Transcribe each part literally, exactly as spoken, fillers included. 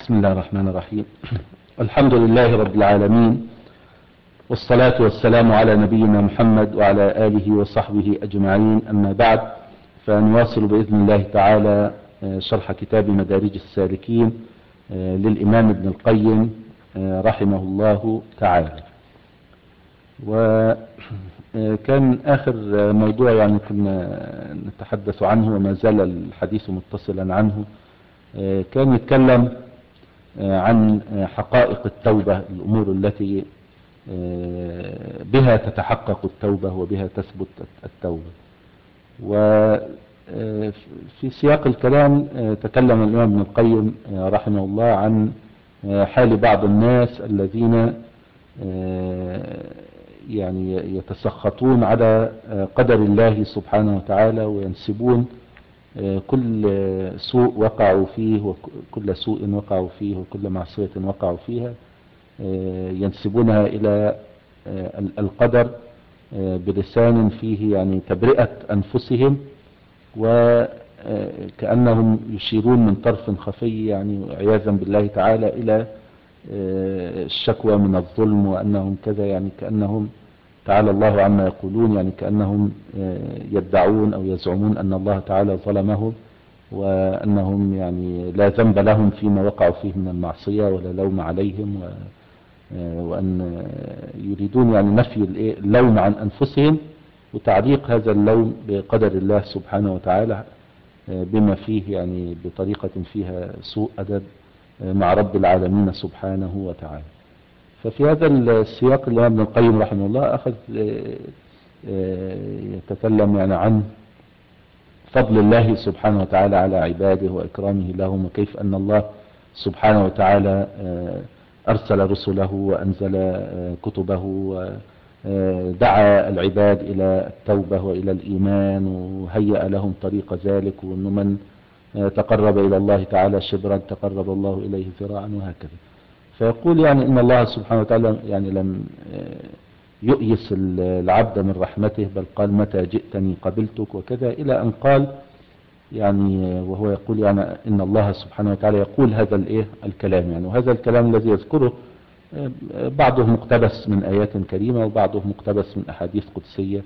بسم الله الرحمن الرحيم. الحمد لله رب العالمين، والصلاة والسلام على نبينا محمد وعلى آله وصحبه أجمعين. أما بعد، فنواصل بإذن الله تعالى شرح كتاب مدارج السالكين للإمام ابن القيم رحمه الله تعالى. وكان آخر موضوع يعني كنا نتحدث عنه وما زال الحديث متصلا عنه، كان يتكلم عن حقائق التوبة، الأمور التي بها تتحقق التوبة وبها تثبت التوبة. وفي سياق الكلام تكلم الإمام ابن القيم رحمه الله عن حال بعض الناس الذين يعني يتسخطون على قدر الله سبحانه وتعالى، وينسبون كل سوء وقعوا فيه وكل سوء وقعوا فيه وكل معصية وقعوا فيها ينسبونها إلى القدر بلسان فيه يعني تبرئة أنفسهم، وكأنهم يشيرون من طرف خفي يعني عياذا بالله تعالى إلى الشكوى من الظلم، وأنهم كذا، يعني كأنهم تعالى الله عما يقولون، يعني كأنهم يدعون أو يزعمون أن الله تعالى ظلمهم، وأنهم يعني لا ذنب لهم فيما وقعوا فيه من المعصية ولا لوم عليهم، وأن يريدون يعني نفي اللوم عن أنفسهم وتعليق هذا اللوم بقدر الله سبحانه وتعالى، بما فيه يعني بطريقة فيها سوء أدب مع رب العالمين سبحانه وتعالى. ففي هذا السياق اللي ابن القيم رحمه الله أخذ يتكلم يعني عن فضل الله سبحانه وتعالى على عباده وإكرامه لهم، وكيف أن الله سبحانه وتعالى أرسل رسله وأنزل كتبه ودعا العباد إلى التوبة وإلى الإيمان، وهيأ لهم طريق ذلك، وأن من تقرب إلى الله تعالى شبرا تقرب الله إليه ذراعا، وهكذا. فيقول يعني إن الله سبحانه وتعالى يعني لم يؤيس العبد من رحمته، بل قال متى جئتني قبلتك وكذا، إلى أن قال يعني وهو يقول يعني إن الله سبحانه وتعالى يقول هذا الإيه الكلام يعني، وهذا الكلام الذي يذكره بعضه مقتبس من آيات كريمة، وبعضه مقتبس من أحاديث قدسية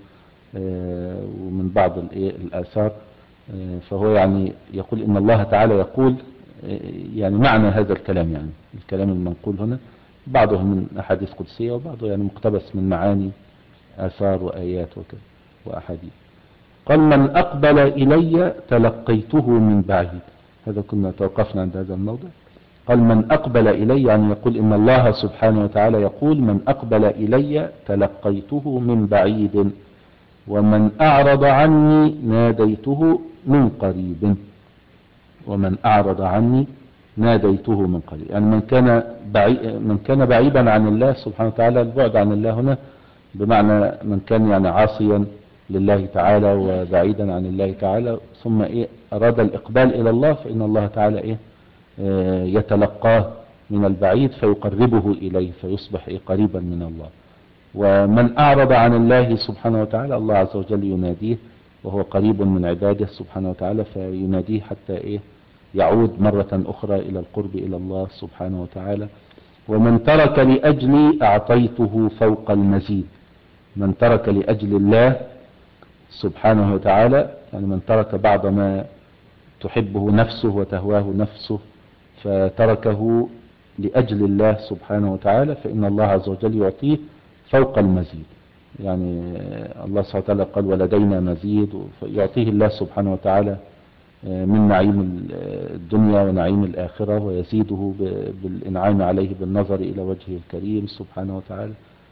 ومن بعض الإيه الآثار. فهو يعني يقول إن الله تعالى يقول يعني معنى هذا الكلام، يعني الكلام المنقول هنا بعضه من أحاديث قدسية وبعضه يعني مقتبس من معاني آثار وآيات وكذا وأحاديث. قال من أقبل إلي تلقيته من بعيد. هذا كنا توقفنا عند هذا الموضع. قال من أقبل إلي، يعني يقول إن الله سبحانه وتعالى يقول من أقبل إلي تلقيته من بعيد، ومن أعرض عني ناديته من قريب. ومن أعرض عني ناديته من قريب، يعني من كان بعيد من كان بعيدا عن الله سبحانه وتعالى. البعد عن الله هنا بمعنى من كان يعني عاصيا لله تعالى وبعيدا عن الله تعالى، ثم إيه أراد الإقبال إلى الله، فإن الله تعالى إيه آه يتلقاه من البعيد فيقربه إليه، فيصبح إيه قريبا من الله. ومن أعرض عن الله سبحانه وتعالى، الله عز وجل يناديه وهو قريب من عباده سبحانه وتعالى، فيناديه حتى إيه يعود مرة أخرى إلى القرب إلى الله سبحانه وتعالى. ومن ترك لأجلي أعطيته فوق المزيد. من ترك لأجل الله سبحانه وتعالى، يعني من ترك بعض ما تحبه نفسه وتهواه نفسه فتركه لأجل الله سبحانه وتعالى، فإن الله عز وجل يعطيه فوق المزيد. يعني الله سبحانه وتعالى قال ولدينا مزيد، فيعطيه الله سبحانه وتعالى من نعيم الدنيا ونعيم الآخرة، ويزيده بالإنعام عليه بالنظر إلى وجهه الكريم سبحانه وتعالى.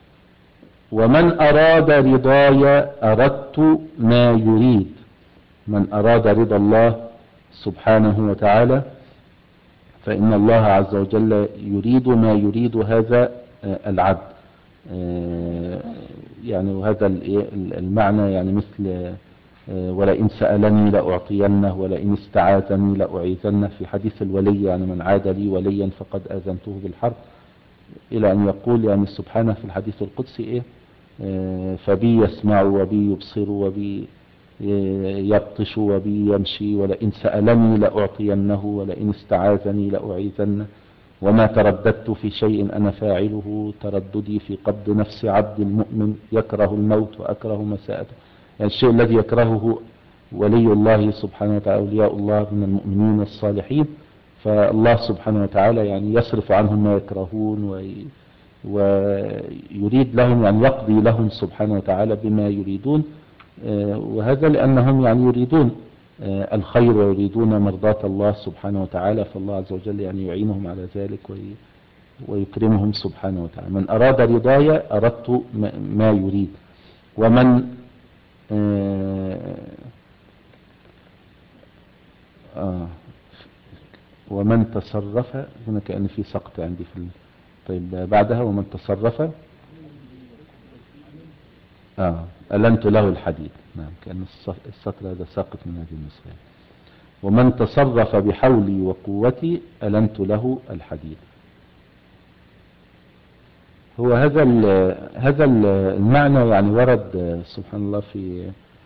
ومن أراد رضاي أردت ما يريد. من أراد رضا الله سبحانه وتعالى فإن الله عز وجل يريد ما يريد هذا العبد. يعني وهذا المعنى يعني مثل ولئن سألني لأعطينه ولئن استعاذني لأعيذنه، في حديث الولي يعني من عاد لي وليا فقد آذنته بالحرب، إلى أن يقول يعني سبحانه في الحديث القدسي إيه فبي يسمع وبي يبصر وبي يبطش وبي يمشي، ولئن سألني لأعطينه ولئن استعاذني لأعيذنه. وما ترددت في شيء أنا فاعله ترددي في قبض نفس عبد المؤمن يكره الموت وأكره مساءته. يعني الشيء الذي يكرهه ولي الله سبحانه وتعالى أولياء الله من المؤمنين الصالحين، فالله سبحانه وتعالى يعني يصرف عنهم ما يكرهون وي ويريد لهم يعني يقضي لهم سبحانه وتعالى بما يريدون. وهذا لأنهم يعني يريدون الخير ويريدون مرضاة الله سبحانه وتعالى، فالله عز وجل يعني يعينهم على ذلك ويكرمهم سبحانه وتعالى. من أراد رضاي أردت ما يريد، ومن آه ومن تصرف هنا كأن في سقط عندي في ال... طيب بعدها ومن تصرف آه ألنت له الحديد. نعم كأن السطر هذا ساقط من هذه النسخة. ومن تصرف بحولي وقوتي ألنت له الحديد. هو هذا هذا المعنى يعني ورد سبحان الله في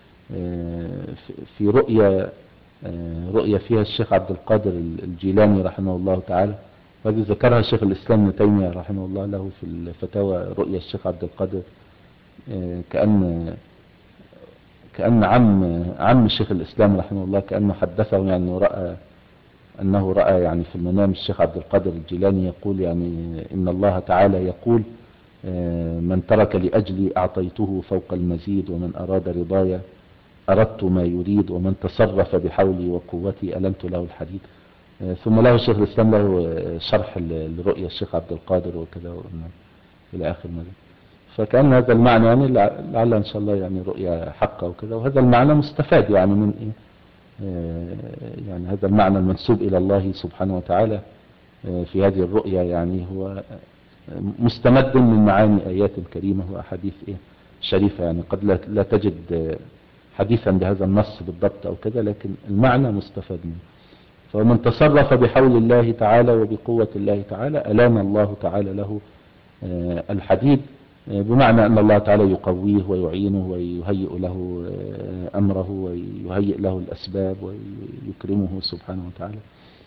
في رؤيا رؤيا فيها الشيخ عبد القادر الجيلاني رحمه الله تعالى، وهذه ذكرها الشيخ الإسلام ابن تيمية رحمه الله له في الفتاوى. رؤيا الشيخ عبد القادر كأن كأن عم عم الشيخ الإسلام رحمه الله كأنه حدثه يعني أنه رأى أنه رأى يعني في المنام الشيخ عبد القادر الجيلاني يقول يعني إن الله تعالى يقول من ترك لأجلي أعطيته فوق المزيد، ومن أراد رضايا أردت ما يريد، ومن تصرف بحولي وقوتي ألمت له الحديد. ثم له الشيخ الإسلام له شرح لرؤيا الشيخ عبد القادر وكذا إلى آخر ماذا. فكأن هذا المعنى يعني لعل إن شاء الله يعني رؤيا حقة وكذا، وهذا المعنى مستفاد يعني من إيه يعني هذا المعنى المنسوب إلى الله سبحانه وتعالى في هذه الرؤيا يعني هو مستمد من معاني آيات كريمة وأحاديث إيه شريفة. يعني قد لا تجد حديثا بهذا النص بالضبط أو كذا، لكن المعنى مستفاد منه. فمن تصرف بحول الله تعالى وبقوة الله تعالى ألان الله تعالى له الحديد، بمعنى أن الله تعالى يقويه ويعينه ويهيئ له أمره ويهيئ له الأسباب ويكرمه سبحانه وتعالى.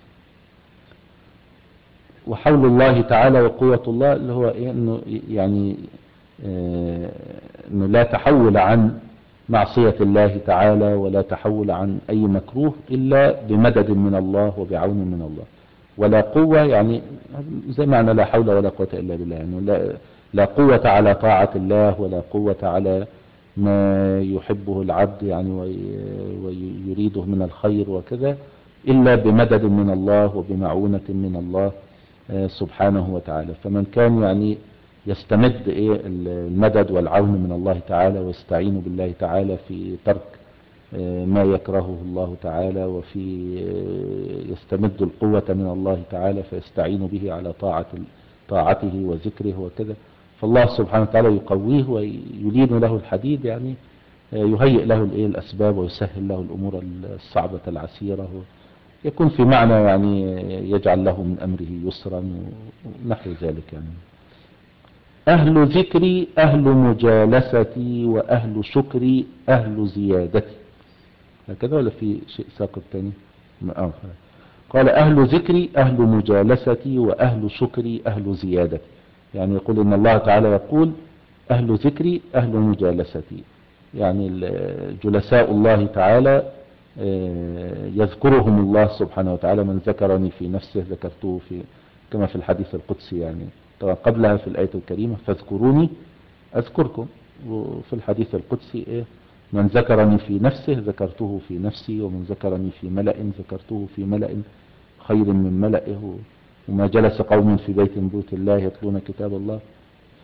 وحول الله تعالى وقوة الله اللي هو إيه إنه يعني إنه لا تحول عن معصية الله تعالى ولا تحول عن أي مكروه إلا بمدد من الله وبعون من الله. ولا قوة يعني زي معنى لا حول ولا قوة إلا بالله، يعني لا, لا قوة على طاعة الله ولا قوة على ما يحبه العبد يعني ويريده من الخير وكذا إلا بمدد من الله وبمعونة من الله سبحانه وتعالى. فمن كان يعني يستمد إيه المدد والعون من الله تعالى ويستعين بالله تعالى في ترك ما يكرهه الله تعالى، وفي يستمد القوة من الله تعالى فيستعين به على طاعة طاعته وذكره وكذا، فالله سبحانه وتعالى يقويه ويلين له الحديد، يعني يهيئ له الإيه الأسباب ويسهل له الأمور الصعبة العسيرة، يكون في معنى يعني يجعل له من أمره يسرا ونحو ذلك. يعني أهل ذكري أهل مجالستي وأهل شكري أهل زيادتي. هكذا ولا في شيء ساقط تاني؟ قال أهل ذكري أهل مجالستي وأهل شكري أهل زيادتي. يعني يقول إن الله تعالى يقول أهل ذكري أهل مجالستي، يعني جلساء الله تعالى يذكرهم الله سبحانه وتعالى. من ذكرني في نفسه ذكرته في كما في الحديث القدسي، يعني طبعا قبلها في الآية الكريمة فاذكروني أذكركم، وفي الحديث القدسي إيه من ذكرني في نفسه ذكرته في نفسي، ومن ذكرني في ملأ ذكرته في ملأ خير من ملئه، وما جلس قوم في بيت من بيوت الله يتلون كتاب الله ف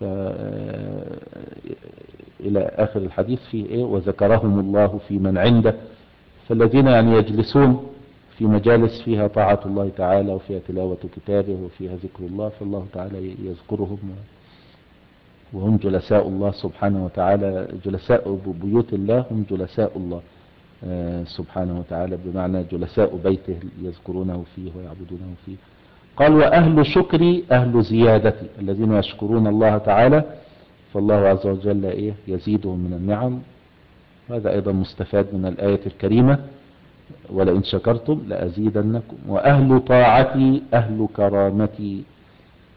إلى آخر الحديث فيه إيه وذكرهم الله في من عنده. فالذين يعني يجلسون في مجالس فيها طاعة الله تعالى وفيها تلاوة كتابه وفيها ذكر الله، فالله تعالى يذكرهم وهم جلساء الله سبحانه وتعالى. جلساء بيوت الله هم جلساء الله سبحانه وتعالى، بمعنى جلساء بيته يذكرونه فيه ويعبدونه فيه. قال وأهل شكري أهل زيادتي، الذين يشكرون الله تعالى فالله عز وجل إيه يزيدهم من النعم. هذا أيضا مستفاد من الآية الكريمة ولئن شكرتم لأزيدنكم. وأهل طاعتي أهل كرامتي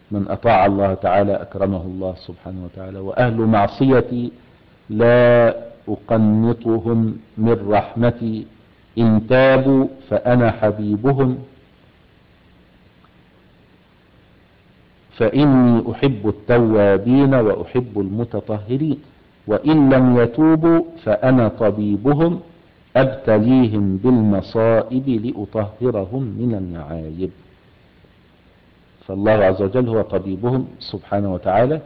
من أطاع الله تعالى أكرمه الله سبحانه وتعالى، وأهل معصيتي لا أقنطهم من رحمتي، إن تابوا فأنا حبيبهم، فإني أحب التوابين وأحب المتطهرين، وإن لم يتوبوا فأنا طبيبهم، أبتليهم بالمصائب لأطهرهم من المعايب. فالله عز وجل هو طبيبهم سبحانه وتعالى،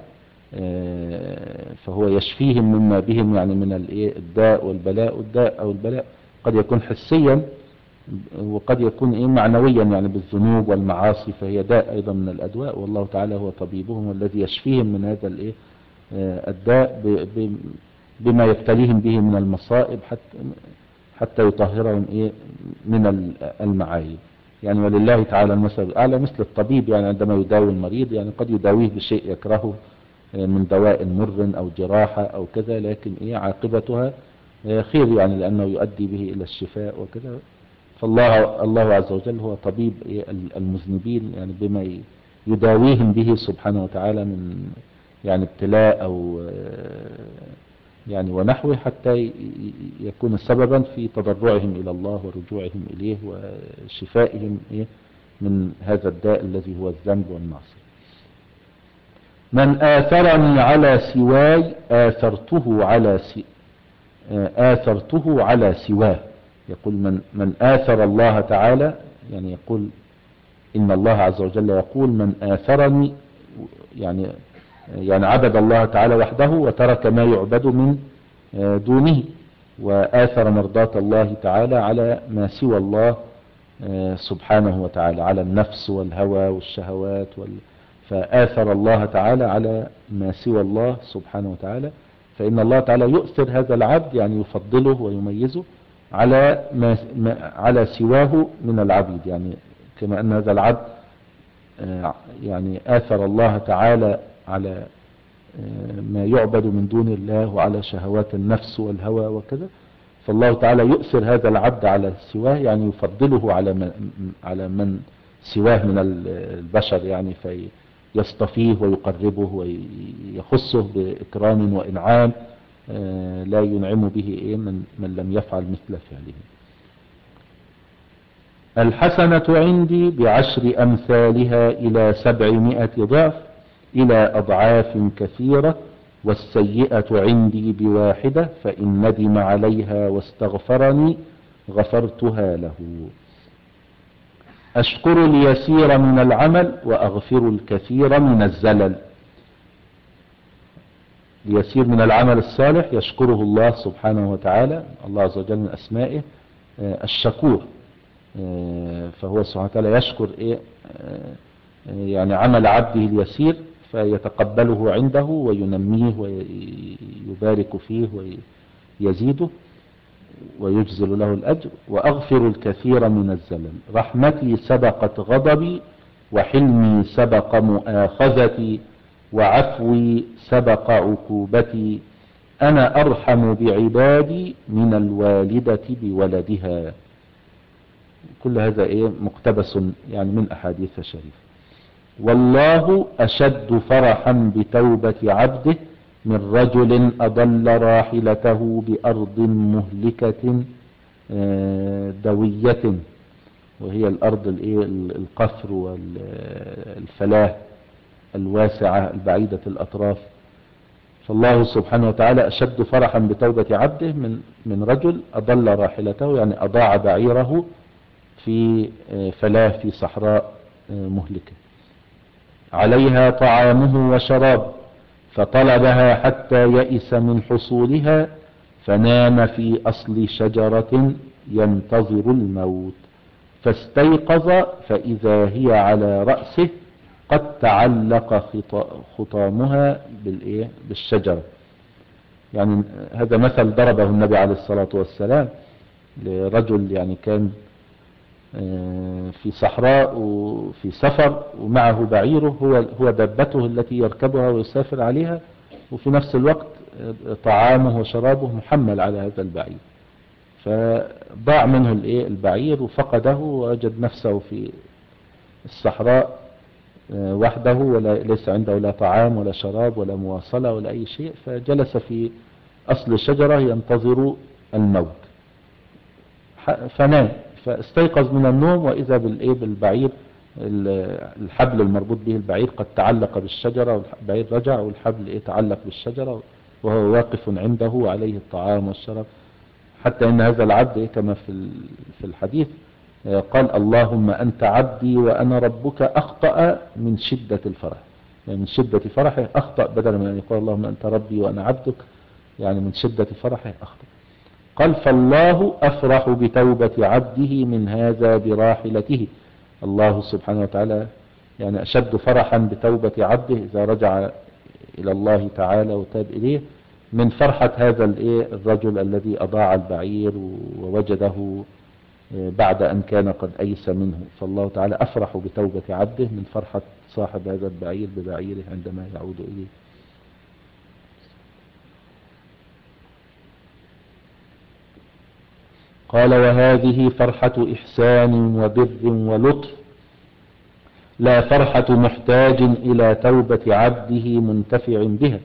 فهو يشفيهم مما بهم، يعني من الداء والبلاء. الداء أو البلاء قد يكون حسيا وقد يكون إيه معنويا، يعني بالذنوب والمعاصي، فهي داء أيضا من الأدواء، والله تعالى هو طبيبهم والذي يشفيهم من هذا الإيه الداء بما يبتليهم به من المصائب، حتى حتى يطهرهم إيه من المعايب. يعني ولله تعالى المثل الأعلى، مثل الطبيب يعني عندما يداوي المريض، يعني قد يداويه بشيء يكرهه من دواء مر أو جراحة أو كذا، لكن إيه عاقبتها خير، يعني لأنه يؤدي به إلى الشفاء وكذا. فالله الله عز وجل هو طبيب المذنبين، يعني بما يداويهم به سبحانه وتعالى من يعني ابتلاء أو يعني ونحوه، حتى يكون سببا في تضرعهم إلى الله ورجوعهم إليه وشفائهم من هذا الداء الذي هو الذنب والمعصية. من آثرني على سواي آثرته على سي آثرته على سواه. يقول من من آثر الله تعالى، يعني يقول إن الله عز وجل يقول من آثرني، يعني يعني عبد الله تعالى وحده وترك ما يعبد من دونه، وآثر مرضاة الله تعالى على ما سوى الله سبحانه وتعالى، على النفس والهوى والشهوات وال... فآثر الله تعالى على ما سوى الله سبحانه وتعالى، فإن الله تعالى يؤثر هذا العبد، يعني يفضله ويميزه على ما على سواه من العبيد، يعني كما أن هذا العبد يعني آثر الله تعالى على ما يعبد من دون الله وعلى شهوات النفس والهوى وكذا، فالله تعالى يؤثر هذا العبد على سواه، يعني يفضله على من على من سواه من البشر، يعني فيصطفيه ويقربه ويخصه بإكرام وإنعام لا ينعم به إيه من, من لم يفعل مثل فعله. الحسنة عندي بعشر أمثالها إلى سبعمائة ضعف إلى أضعاف كثيرة، والسيئة عندي بواحدة، فإن ندم عليها واستغفرني غفرتها له. أشكر اليسير من العمل وأغفر الكثير من الزلل. اليسير من العمل الصالح يشكره الله سبحانه وتعالى، الله عز وجل من أسمائه الشكور، فهو سبحانه وتعالى يشكر إيه يعني عمل عبده اليسير، فيتقبله عنده وينميه ويبارك فيه ويزيده ويجزل له الأجر. وأغفر الكثير من الزلل. رحمتي سبقت غضبي، وحلمي سبق مؤاخذتي، وعفوي سبق عقوبتي، أنا أرحم بعبادي من الوالدة بولدها. كل هذا إيه مقتبس يعني من أحاديث شريفة. والله أشد فرحا بتوبة عبده من رجل أضل راحلته بأرض مهلكة دوية، وهي الأرض القفر والفلاة الواسعة البعيدة الأطراف. فالله سبحانه وتعالى أشد فرحا بتوبة عبده من من رجل أضل راحلته، يعني أضاع بعيره في فلاة في صحراء مهلكة، عليها طعامه وشراب، فطلبها حتى يئس من حصولها، فنام في أصل شجرة ينتظر الموت، فاستيقظ فإذا هي على رأسه قد تعلق خطامها بالشجرة. يعني هذا مثل ضربه النبي عليه الصلاة والسلام لرجل يعني كان في صحراء وفي سفر ومعه بعيره، هو هو دابته التي يركبها ويسافر عليها، وفي نفس الوقت طعامه وشرابه محمل على هذا البعير، فضاع منه البعير وفقده، ووجد نفسه في الصحراء وحده ولا ليس عنده لا طعام ولا شراب ولا مواصلة ولا أي شيء، فجلس في أصل الشجرة ينتظر الموت، فنام، فاستيقظ من النوم وإذا بالإيه بالبعير، الحبل المربوط به البعير قد تعلق بالشجرة، والبعير رجع والحبل إيه تعلق بالشجرة وهو واقف عنده وعليه الطعام والشراب. حتى إن هذا العبد إيه كما في في الحديث قال اللهم أنت عبدي وأنا ربك، أخطأ من شدة الفرح، يعني من شدة فرحه أخطأ، بدل من أن يقول اللهم أنت ربي وأنا عبدك، يعني من شدة فرحه أخطأ. قال فالله أفرح بتوبة عبده من هذا براحلته. الله سبحانه وتعالى يعني أشد فرحا بتوبة عبده إذا رجع إلى الله تعالى وتاب إليه من فرحة هذا الرجل الذي أضاع البعير ووجده بعد أن كان قد أيس منه. فالله تعالى أفرح بتوبة عبده من فرحة صاحب هذا البعير ببعيره عندما يعود إليه. قال وهذه فرحة إحسان وبر ولطف، لا فرحة محتاج إلى توبة عبده منتفع بها.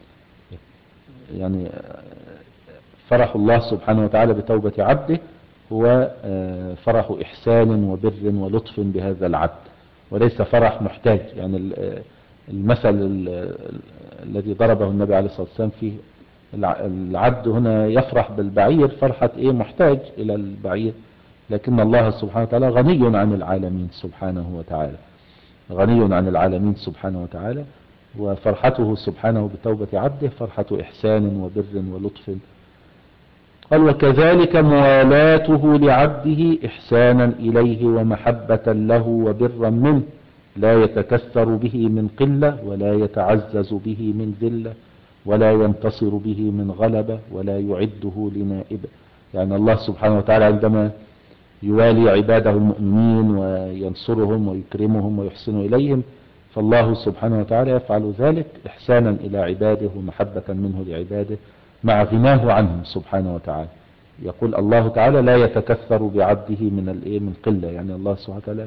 يعني فرح الله سبحانه وتعالى بتوبة عبده هو فرح إحسان وبر ولطف بهذا العبد، وليس فرح محتاج. يعني المثل الذي ضربه النبي عليه الصلاة والسلام فيه العبد هنا يفرح بالبعير فرحة إيه محتاج إلى البعير، لكن الله سبحانه وتعالى غني عن العالمين سبحانه وتعالى، غني عن العالمين سبحانه وتعالى، وفرحته سبحانه بتوبة عبده فرحة إحسان وبر ولطف. قال وكذلك موالاته لعبده إحسانا إليه ومحبة له وبرا منه، لا يتكثر به من قلة ولا يتعزز به من ذلة ولا ينتصر به من غلبة ولا يعده لنائبة. يعني الله سبحانه وتعالى عندما يوالي عباده المؤمنين وينصرهم ويكرمهم ويحسن إليهم، فالله سبحانه وتعالى يفعل ذلك إحسانا إلى عباده ومحبة منه لعباده مع غناه عنهم سبحانه وتعالى. يقول الله تعالى لا يتكثر بعبده من الايه من قلة، يعني الله سبحانه وتعالى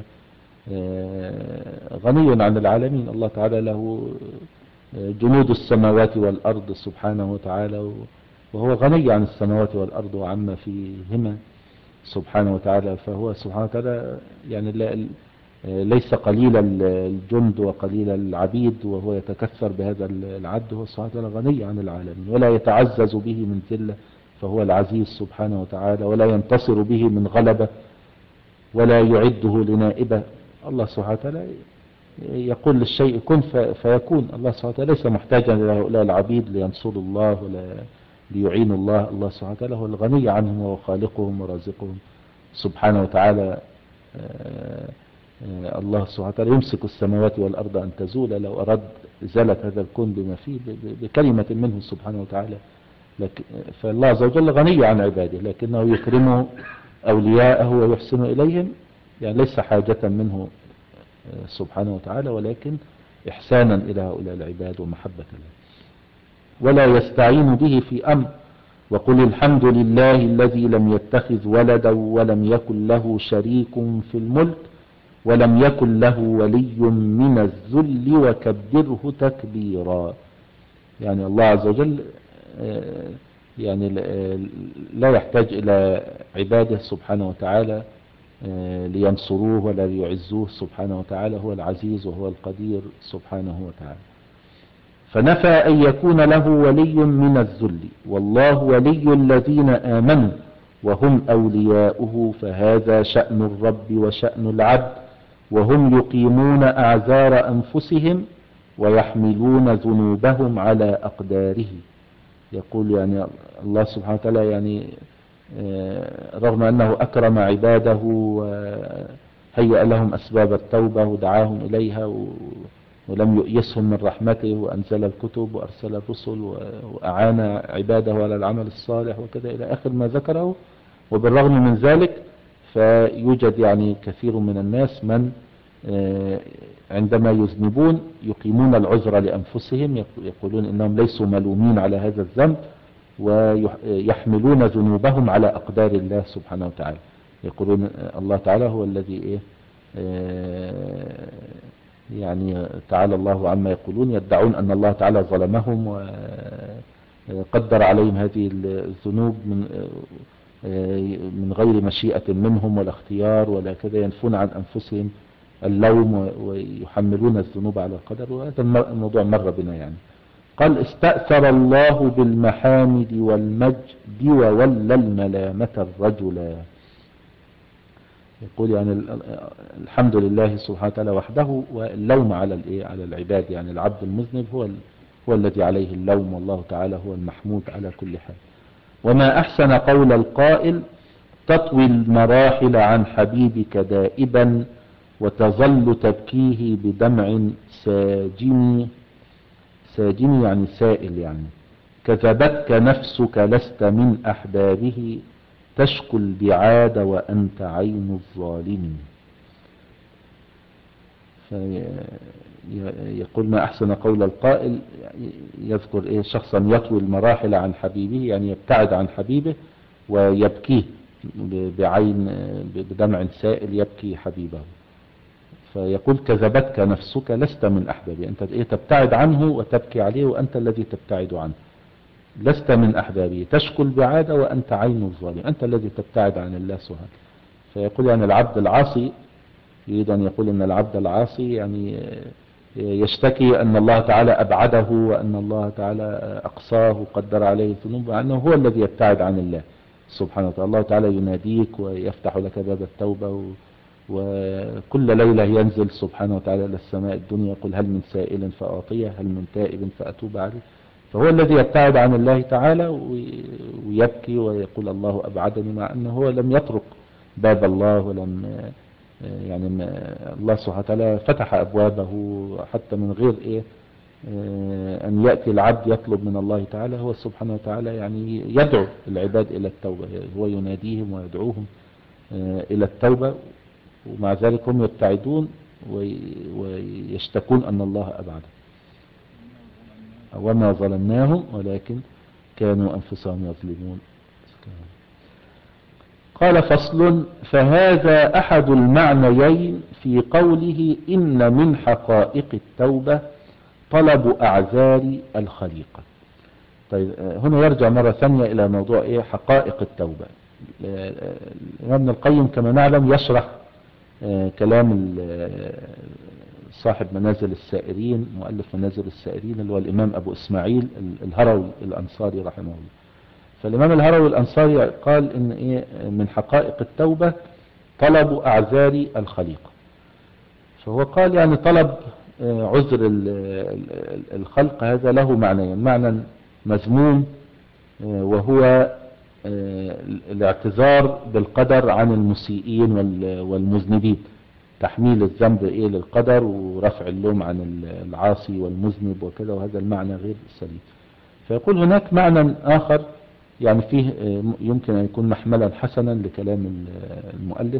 غني عن العالمين. الله تعالى له جنود السماوات والأرض سبحانه وتعالى، وهو غني عن السماوات والأرض وعما فيهما سبحانه وتعالى. فهو سبحانه وتعالى يعني ليس قليل الجند وقليل العبيد وهو يتكثر بهذا العبد، هو سبحانه وتعالى غني عن العالمين، ولا يتعزز به من ذلة فهو العزيز سبحانه وتعالى، ولا ينتصر به من غلبة ولا يعده لنائبة. الله سبحانه وتعالى يقول للشيء كن فيكون. الله سبحانه وتعالى ليس محتاجا إلى هؤلاء العبيد لينصروا الله ولا ليعينوا الله. الله سبحانه وتعالى هو الغني عنهم وخالقهم ورازقهم سبحانه وتعالى. الله سبحانه وتعالى يمسك السماوات والأرض أن تزول لو أراد إزالة هذا الكون بما فيه بكلمة منه سبحانه وتعالى. فالله عز وجل غني عن عباده، لكنه يكرم أولياءه ويحسن إليهم، يعني ليس حاجة منه سبحانه وتعالى، ولكن إحسانا إلى هؤلاء العباد ومحبة له. ولا يستعين به في أمر، وقل الحمد لله الذي لم يتخذ ولدا ولم يكن له شريك في الملك ولم يكن له ولي من الذل وكبره تكبيرا. يعني الله عز وجل يعني لا يحتاج إلى عباده سبحانه وتعالى لينصروه ولا ليعزوه سبحانه وتعالى، هو العزيز وهو القدير سبحانه وتعالى. فنفى أن يكون له ولي من الذل، والله ولي الذين آمنوا وهم أولياؤه، فهذا شأن الرب وشأن العبد، وهم يقيمون أعذار أنفسهم ويحملون ذنوبهم على أقداره. يقول يعني الله سبحانه وتعالى يعني رغم أنه أكرم عباده وهيأ لهم أسباب التوبة ودعاهم إليها ولم يؤيسهم من رحمته وأنزل الكتب وأرسل الرسل وأعان عباده على العمل الصالح وكذا إلى آخر ما ذكره، وبالرغم من ذلك فيوجد يعني كثير من الناس من عندما يذنبون يقيمون العذر لأنفسهم، يقولون إنهم ليسوا ملومين على هذا الذنب، ويحملون ذنوبهم على أقدار الله سبحانه وتعالى. يقولون الله تعالى هو الذي إيه يعني تعالى الله عما يقولون، يدعون أن الله تعالى ظلمهم وقدر عليهم هذه الذنوب من من غير مشيئة منهم ولا اختيار ولا كذا، ينفون عن أنفسهم اللوم ويحملون الذنوب على القدر، وهذا الموضوع مر بنا يعني. قال استأثر الله بالمحامد والمجد وولى الملامة الرجلا. يقول يعني الحمد لله سبحانه وتعالى وحده، واللوم على الايه على العباد، يعني العبد المذنب هو هو الذي عليه اللوم، والله تعالى هو المحمود على كل حال. وما أحسن قول القائل تطوي المراحل عن حبيبك دائبا وتظل تبكيه بدمع ساجن، ساجن يعني سائل يعني، كذبتك نفسك لست من أحبابه تشكو البعاد وأنت عين الظالم. يقول ما أحسن قول القائل، يذكر إيه شخصا يطوي المراحل عن حبيبه، يعني يبتعد عن حبيبه ويبكيه بعين بدمع سائل يبكي حبيبه. فيقول كذبتك نفسك لست من أحبابه، أنت إيه تبتعد عنه وتبكي عليه وأنت الذي تبتعد عنه، لست من أحبابه تشكو البعاد وأنت عين الظالم، أنت الذي تبتعد عن الله سبحانه. فيقول يعني العبد العاصي، يريد أن يقول أن العبد العاصي يعني يشتكي أن الله تعالى أبعده وأن الله تعالى أقصاه وقدر عليه الذنوب، وأنه هو الذي يبتعد عن الله سبحانه وتعالى. الله تعالى يناديك ويفتح لك باب التوبة، وكل ليلة ينزل سبحانه وتعالى إلى السماء الدنيا يقول هل من سائل فأعطيه، هل من تائب فأتوب عليه. فهو الذي يبتعد عن الله تعالى ويبكي ويقول الله أبعدني، مع أنه هو لم يطرق باب الله ولم يعني الله سبحانه وتعالى فتح أبوابه حتى من غير إيه أن يأتي العبد يطلب من الله تعالى. هو سبحانه وتعالى يعني يدعو العباد إلى التوبة، هو يناديهم ويدعوهم إلى التوبة، ومع ذلك هم يبتعدون ويشتكون أن الله أبعدهم. وما ظلمناهم ولكن كانوا أنفسهم يظلمون. قال فصل فهذا أحد المعنيين في قوله إن من حقائق التوبة طلب أعذار الخليقة. طيب هنا يرجع مرة ثانية إلى موضوع إيه حقائق التوبة. ابن القيم كما نعلم يشرح كلام صاحب منازل السائرين، مؤلف منازل السائرين اللي هو الإمام أبو إسماعيل الهروي الأنصاري رحمه الله. فالإمام الهروي الأنصاري قال إن إيه من حقائق التوبة طلب أعذار الخليقة. فهو قال يعني طلب عذر الخلق هذا له معنيين، معنى مذموم وهو الاعتذار بالقدر عن المسيئين والمذنبين، تحميل الذنب إيه للقدر ورفع اللوم عن العاصي والمذنب وكذا، وهذا المعنى غير سليم. فيقول هناك معنى آخر يعني فيه يمكن أن يكون محملا حسنا لكلام المؤلف.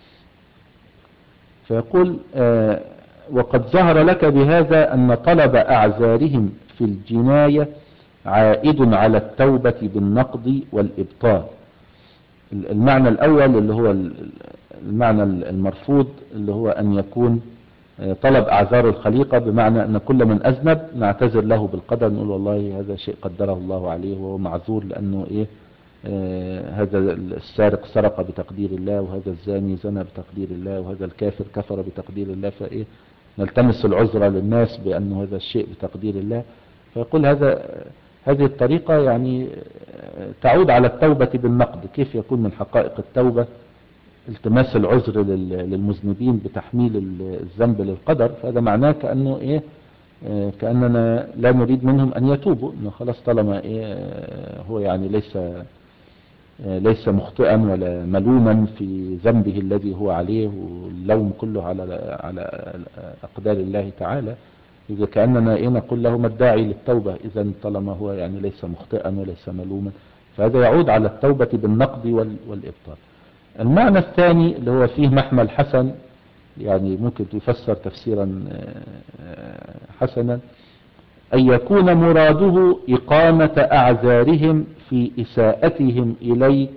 فيقول وقد ظهر لك بهذا أن طلب أعذارهم في الجناية عائد على التوبة بالنقض والإبطال. المعنى الأول اللي هو المعنى المرفوض اللي هو أن يكون طلب أعذار الخليقة، بمعنى أن كل من أذنب نعتذر له بالقدر، نقول والله هذا شيء قدره الله عليه وهو معذور لأنه إيه آه هذا السارق سرق بتقدير الله، وهذا الزاني زنى بتقدير الله، وهذا الكافر كفر بتقدير الله، فإيه نلتمس العذر للناس بأن هذا الشيء بتقدير الله. فيقول هذا هذه الطريقة يعني تعود على التوبة بالنقد. كيف يكون من حقائق التوبة التماس العذر للمذنبين بتحميل الذنب للقدر؟ فهذا معناه كأنه إيه كأننا لا نريد منهم أن يتوبوا، إنه خلاص طالما إيه هو يعني ليس ليس مخطئا ولا ملوما في ذنبه الذي هو عليه، واللوم كله على على أقدار الله تعالى، إذا كأننا إيه نقول له ما الداعي للتوبة إذا طالما هو يعني ليس مخطئا وليس ملوما. فهذا يعود على التوبة بالنقض والإبطال. المعنى الثاني اللي هو فيه محمل حسن، يعني ممكن تفسر تفسيرا حسنا، أن يكون مراده إقامة أعذارهم في إساءتهم إليك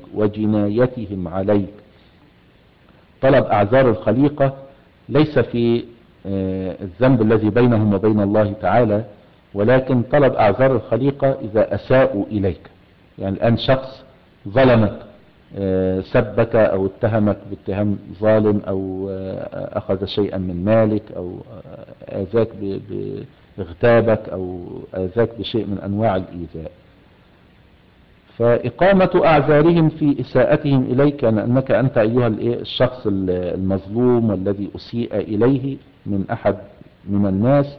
وجنايتهم عليك. طلب أعذار الخليقة ليس في الذنب الذي بينهم وبين الله تعالى، ولكن طلب أعذار الخليقة إذا أساءوا إليك. يعني الآن شخص ظلمك، سبك أو اتهمك باتهام ظالم، أو أخذ شيئا من مالك، أو آذاك باغتابك، أو آذاك بشيء من أنواع الإيذاء. فإقامة أعذارهم في إساءتهم إليك، يعني أنك أنت أيها الشخص المظلوم والذي أسيء إليه من أحد من الناس،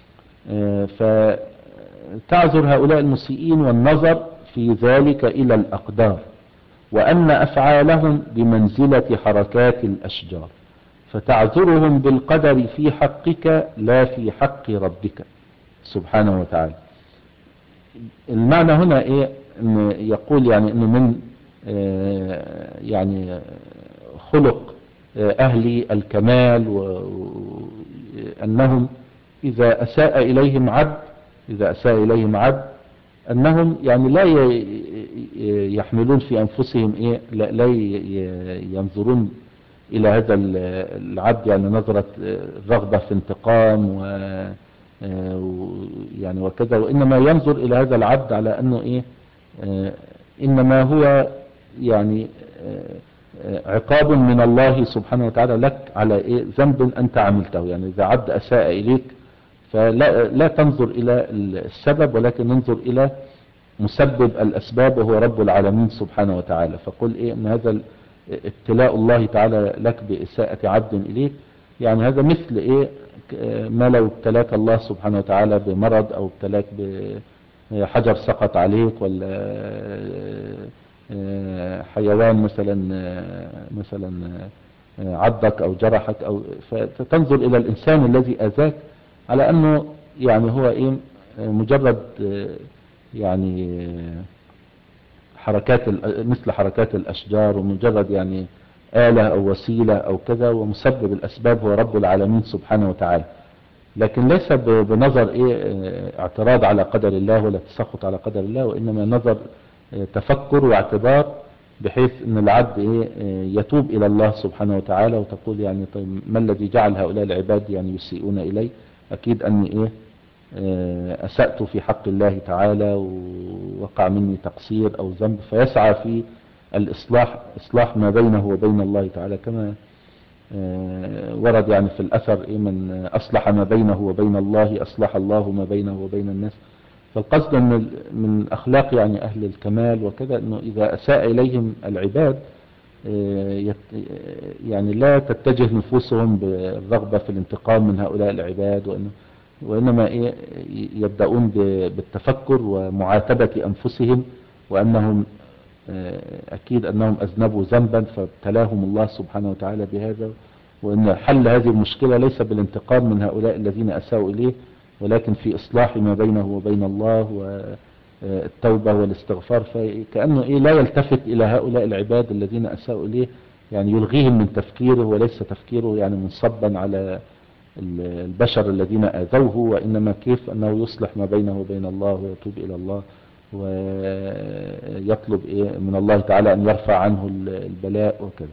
فتعذر هؤلاء المسيئين والنظر في ذلك إلى الأقدار، وأن أفعالهم بمنزلة حركات الأشجار، فتعذرهم بالقدر في حقك لا في حق ربك سبحانه وتعالى. المعنى هنا إيه؟ إن يقول يعني إنه من آه يعني خلق آه أهل الكمال، وأنهم إذا أساء إليهم عبد إذا أساء إليهم عبد أنهم يعني لا يحملون في أنفسهم إيه لا, لا ينظرون إلى هذا العبد يعني نظرة رغبة في انتقام و يعني وكذا، وإنما ينظر إلى هذا العبد على أنه إيه إنما هو يعني عقاب من الله سبحانه وتعالى لك على إيه ذنب أنت عملته. يعني إذا عبد أساء إليك فلا لا تنظر إلى السبب، ولكن انظر إلى مسبب الأسباب وهو رب العالمين سبحانه وتعالى. فقل إيه أن هذا ابتلاء الله تعالى لك بإساءة عبد إليك، يعني هذا مثل إيه ما لو ابتلاك الله سبحانه وتعالى بمرض، أو ابتلاك بحجر سقط عليك، ولا حيوان مثلا مثلا عضك أو جرحك، أو فتنظر إلى الإنسان الذي أذاك على أنه يعني هو إيه مجرد يعني حركات مثل حركات الأشجار، ومجرد يعني آلة أو وسيلة أو كذا، ومسبب الأسباب هو رب العالمين سبحانه وتعالى. لكن ليس بنظر إيه اعتراض على قدر الله ولا تسخط على قدر الله، وإنما نظر تفكر واعتبار، بحيث أن العبد إيه يتوب إلى الله سبحانه وتعالى، وتقول يعني طيب ما الذي جعل هؤلاء العباد يعني يسيئون إلي؟ أكيد أني إيه أسأت في حق الله تعالى، ووقع مني تقصير أو ذنب، فيسعى في الإصلاح إصلاح ما بينه وبين الله تعالى، كما ورد يعني في الأثر من أصلح ما بينه وبين الله أصلح الله ما بينه وبين الناس. فالقصد أن من أخلاق يعني أهل الكمال وكذا أنه إذا أساء إليهم العباد يعني لا تتجه نفوسهم بالرغبة في الانتقام من هؤلاء العباد، وإنه وإنما إيه يبدأون بالتفكر ومعاتبة أنفسهم، وأنهم أكيد أنهم أذنبوا ذنبا فابتلاهم الله سبحانه وتعالى بهذا، وأن حل هذه المشكلة ليس بالانتقام من هؤلاء الذين أساءوا إليه، ولكن في إصلاح ما بينه وبين الله والتوبة والاستغفار. فكأنه إيه لا يلتفت إلى هؤلاء العباد الذين أساءوا إليه، يعني يلغيهم من تفكيره، وليس تفكيره يعني منصبا على البشر الذين آذوه، وإنما كيف أنه يصلح ما بينه وبين الله، ويتوب إلى الله، ويطلب إيه من الله تعالى أن يرفع عنه البلاء وكذا.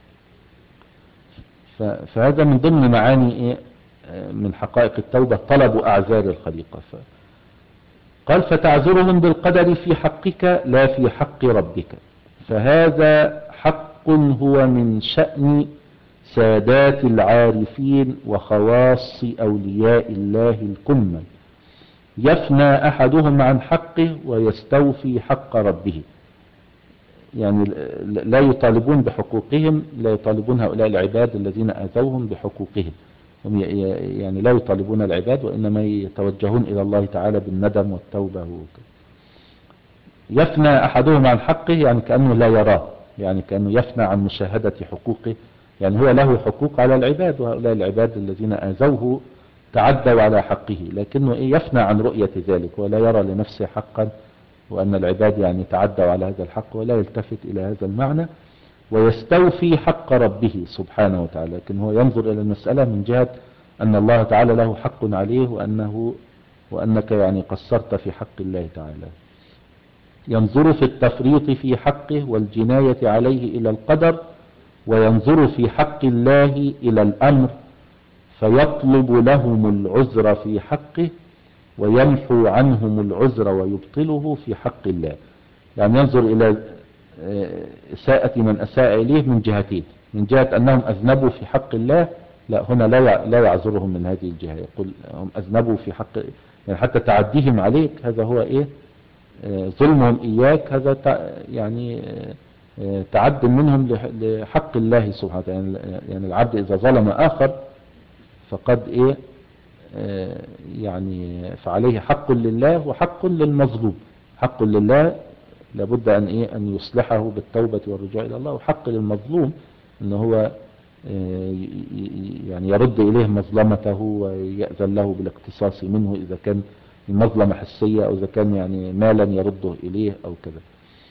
فهذا من ضمن معاني إيه من حقائق التوبة طلب أعذار الخليقة. قال فتعذرهم بالقدر في حقك لا في حق ربك، فهذا حق هو من شأن سادات العارفين وخواص أولياء الله الكمل، يفنى أحدهم عن حقه ويستوفي حق ربه. يعني لا يطالبون بحقوقهم، لا يطالبون هؤلاء العباد الذين آذوهم بحقوقهم، هم يعني لا يطالبون العباد، وإنما يتوجهون إلى الله تعالى بالندم والتوبة. يفنى أحدهم عن حقه يعني كأنه لا يراه، يعني كأنه يفنى عن مشاهدة حقوقه، يعني هو له حقوق على العباد، وهؤلاء العباد الذين آذوه تعدوا على حقه، لكنه إيه يفنى عن رؤية ذلك، ولا يرى لنفسه حقا، وأن العباد يعني تعدوا على هذا الحق، ولا يلتفت إلى هذا المعنى، ويستوفي حق ربه سبحانه وتعالى. لكن هو ينظر إلى المسألة من جهة أن الله تعالى له حق عليه، وأنه وأنك يعني قصرت في حق الله تعالى. ينظر في التفريط في حقه والجناية عليه إلى القدر، وينظر في حق الله إلى الأمر، فيطلب لهم العذر في حقه ويمحو عنهم العذر ويبطله في حق الله. يعني ينظر إلى إساءة من أساء إليه من جهتين: من جهة أنهم أذنبوا في حق الله، لا هنا لا لا يعذرهم من هذه الجهة، يقول هم أذنبوا في حق، يعني حتى تعديهم عليك هذا هو إيه، ظلمهم إياك هذا يعني تعد منهم لحق الله سبحانه وتعالى. يعني العبد إذا ظلم آخر فقد إيه يعني فعليه حق لله وحق للمظلوم. حق لله لابد أن إيه أن يصلحه بالتوبة والرجوع إلى الله، وحق للمظلوم أنه هو يعني يرد إليه مظلمته ويأذن له بالاقتصاص منه إذا كان المظلمة حسية، أو إذا كان يعني مالا يرده إليه أو كذا.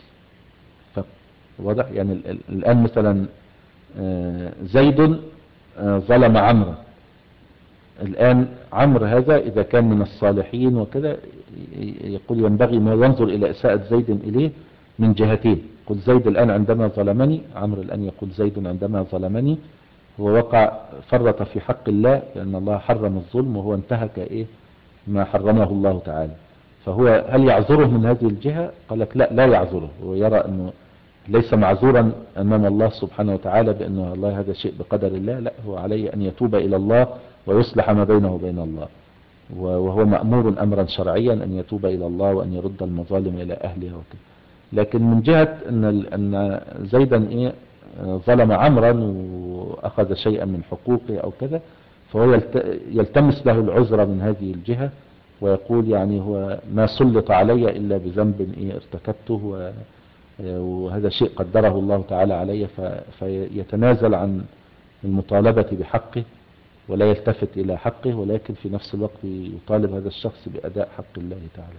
واضح؟ يعني الآن مثلا زيد ظلم عمرو، الآن عمرو هذا إذا كان من الصالحين وكذا يقول ينبغي ما ينظر إلى إساءة زيد إليه من جهتين. قل زيد الآن عندما ظلمني، عمرو الآن يقول زيد عندما ظلمني هو وقع فرط في حق الله، لأن الله حرم الظلم وهو انتهك إيه ما حرمه الله تعالى. فهو هل يعذره من هذه الجهة؟ قال لك لا، لا يعذره، ويرى أنه ليس معذورا أمام الله سبحانه وتعالى بأنه الله هذا شيء بقدر الله، لا، هو عليه أن يتوب إلى الله ويصلح ما بينه وبين الله، وهو مأمور أمرا شرعيا أن يتوب إلى الله وأن يرد المظالم إلى أهلها وكذا. لكن من جهة أن أن زيدا إيه ظلم عمرا وأخذ شيئا من حقوقه أو كذا، فهو يلتمس له العذر من هذه الجهة ويقول يعني هو ما سلط علي إلا بذنب إيه ارتكبته، وهذا شيء قدره الله تعالى علي، فيتنازل عن المطالبة بحقه ولا يلتفت إلى حقه، ولكن في نفس الوقت يطالب هذا الشخص بأداء حق الله تعالى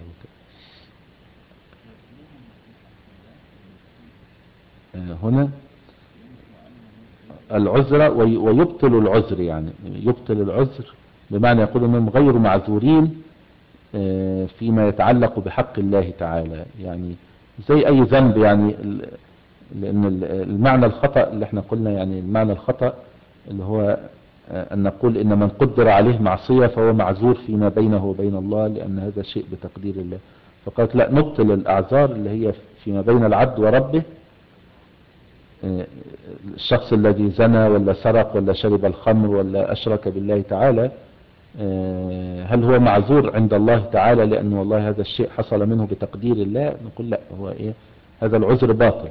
وكذا. هنا العذر ويبطل العذر، يعني يبطل العذر بمعنى يقول أنهم غير معذورين فيما يتعلق بحق الله تعالى، يعني زي أي ذنب. يعني لأن المعنى الخطأ اللي احنا قلنا، يعني المعنى الخطأ اللي هو أن نقول إن من قدر عليه معصية فهو معذور فيما بينه وبين الله لأن هذا شيء بتقدير الله. فقالت لا، نبطل الأعذار اللي هي فيما بين العبد وربه. الشخص الذي زنى ولا سرق ولا شرب الخمر ولا أشرك بالله تعالى، هل هو معذور عند الله تعالى لأن والله هذا الشيء حصل منه بتقدير الله؟ نقول لا، هو إيه هذا العذر باطل.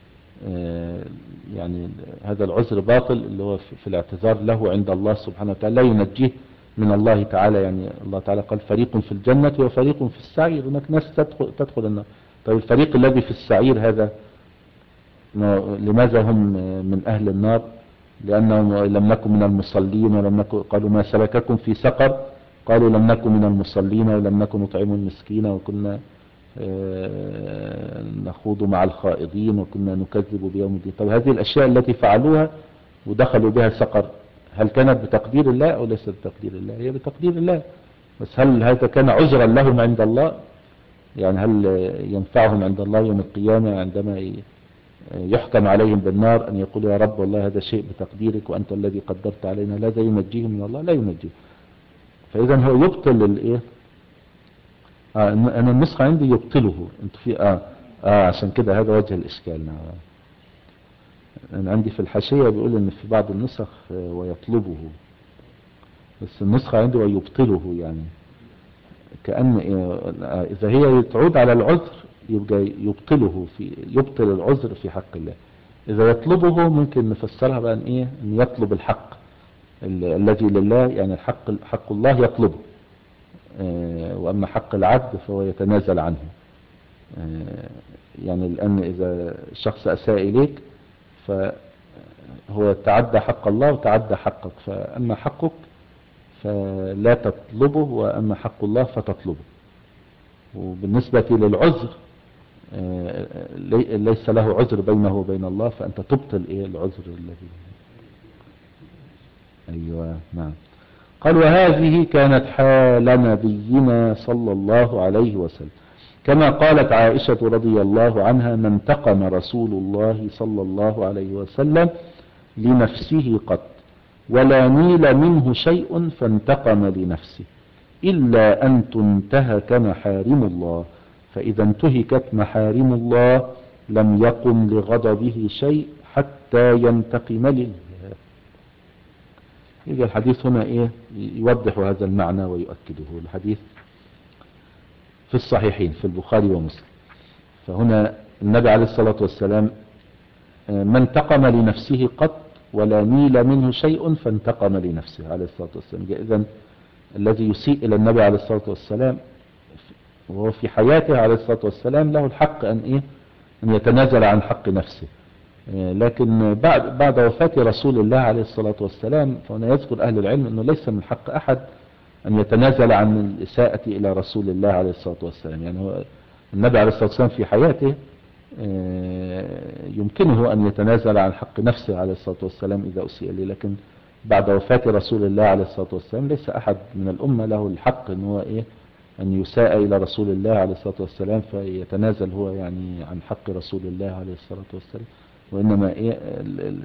يعني هذا العذر باطل اللي هو في الاعتذار له عند الله سبحانه وتعالى، لا ينجيه من الله تعالى. يعني الله تعالى قال فريق في الجنة وفريق في السعير، هناك ناس تدخل, تدخل النار. طيب الفريق الذي في السعير هذا لماذا هم من أهل النار؟ لأنهم لم نكن من المصلين ولم نكن، قالوا ما سلككم في سقر؟ قالوا لم نكن من المصلين ولم نكن نطعم المسكين وكنا نخوض مع الخائضين وكنا نكذب بيوم الدين. طب هذه الأشياء التي فعلوها ودخلوا بها سقر، هل كانت بتقدير الله أو ليست بتقدير الله؟ هي بتقدير الله، بس هل هذا كان عذرا لهم عند الله؟ يعني هل ينفعهم عند الله يوم القيامة عندما يحكم عليهم بالنار أن يقولوا يا رب والله هذا شيء بتقديرك وأنت الذي قدرت علينا؟ لا، ده ينجيهم من الله؟ لا ينجيهم. فإذا هو يبطل الإيه؟ آه أنا النسخة عندي يبطله، أنت في آه آه عشان كده هذا وجه الإشكال. نعم، أنا عندي في الحاشية بيقول إن في بعض النسخ ويطلبه، بس النسخة عندي ويبطله، يعني كأن إذا هي تعود على العذر يبقى يبطله في يبطل العذر في حق الله. إذا يطلبه ممكن نفسرها بأن إيه، أن يطلب الحق الذي لله، يعني الحق حق الله يطلبه، وأما حق العبد فهو يتنازل عنه. يعني الآن إذا شخص أساء إليك فهو تعدى حق الله وتعدى حقك، فأما حقك فلا تطلبه وأما حق الله فتطلبه. وبالنسبة للعذر ليس له عذر بينه وبين الله، فأنت تبطل إيه العذر الذي. أيوة نعم. قال وهذه كانت حال نبينا صلى الله عليه وسلم، كما قالت عائشة رضي الله عنها ما انتقم رسول الله صلى الله عليه وسلم لنفسه قط، ولا نيل منه شيء فانتقم لنفسه إلا أن تنتهك محارم الله، فإذا انتهكت محارم الله لم يقم لغضبه شيء حتى ينتقم لله. يجي الحديث هنا إيه يوضح هذا المعنى ويؤكده. الحديث في الصحيحين في البخاري ومسلم. فهنا النبي عليه الصلاة والسلام ما انتقم لنفسه قط ولا نيل منه شيء فانتقم لنفسه عليه الصلاة والسلام. إذن الذي يسيء إلى النبي عليه الصلاة والسلام وهو في حياته عليه الصلاة والسلام له الحق أن, إيه؟ أن يتنازل عن حق نفسه، لكن بعد, بعد وفاة رسول الله عليه الصلاة والسلام فهنا يذكر أهل العلم أنه ليس من حق أحد أن يتنازل عن الإساءة إلى رسول الله عليه الصلاة والسلام. يعني هو النبي عليه الصلاة والسلام في حياته يمكنه أن يتنازل عن حق نفسه عليه الصلاة والسلام إذا أسيء إليه، لكن بعد وفاة رسول الله عليه الصلاة والسلام ليس أحد من الأمة له الحق أن هو إيه أن يساء إلى رسول الله عليه الصلاة والسلام فيتنازل هو يعني عن حق رسول الله عليه الصلاة والسلام. وإنما إيه ال ال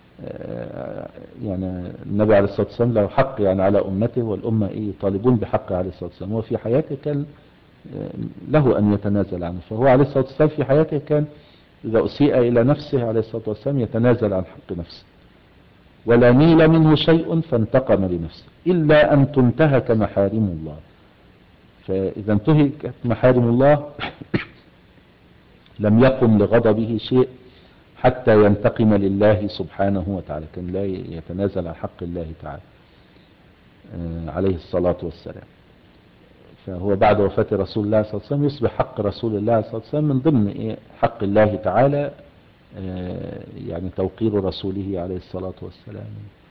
يعني النبي عليه الصلاة والسلام له حق يعني على أمته، والأمة إيه يطالبون بحقه عليه الصلاة والسلام. هو في حياته كان له أن يتنازل عنه، فهو عليه الصلاة والسلام في حياته كان إذا أسيء إلى نفسه عليه الصلاة والسلام يتنازل عن حق نفسه. ولا نيل منه شيء فانتقم لنفسه إلا أن تنتهك محارم الله. فإذا انتهكت محارم الله لم يقم لغضبه شيء حتى ينتقم لله سبحانه وتعالى، كان لا يتنازل عن حق الله تعالى عليه الصلاة والسلام. فهو بعد وفاة رسول الله صلى الله عليه وسلم يصبح حق رسول الله صلى الله عليه وسلم من ضمن حق الله تعالى يعني توقير رسوله عليه الصلاة والسلام.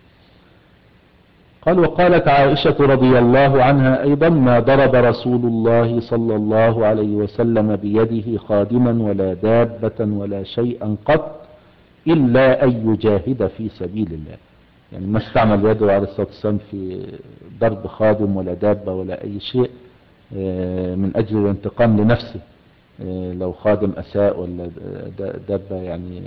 قال وقالت عائشة رضي الله عنها أيضا ما ضرب رسول الله صلى الله عليه وسلم بيده خادما ولا دابة ولا شيئا قط إلا أن يجاهد في سبيل الله. يعني ما استعمل يده عليه الصلاة والسلام في ضرب خادم ولا دابة ولا أي شيء من أجل الانتقام لنفسه. لو خادم أساء ولا دابة يعني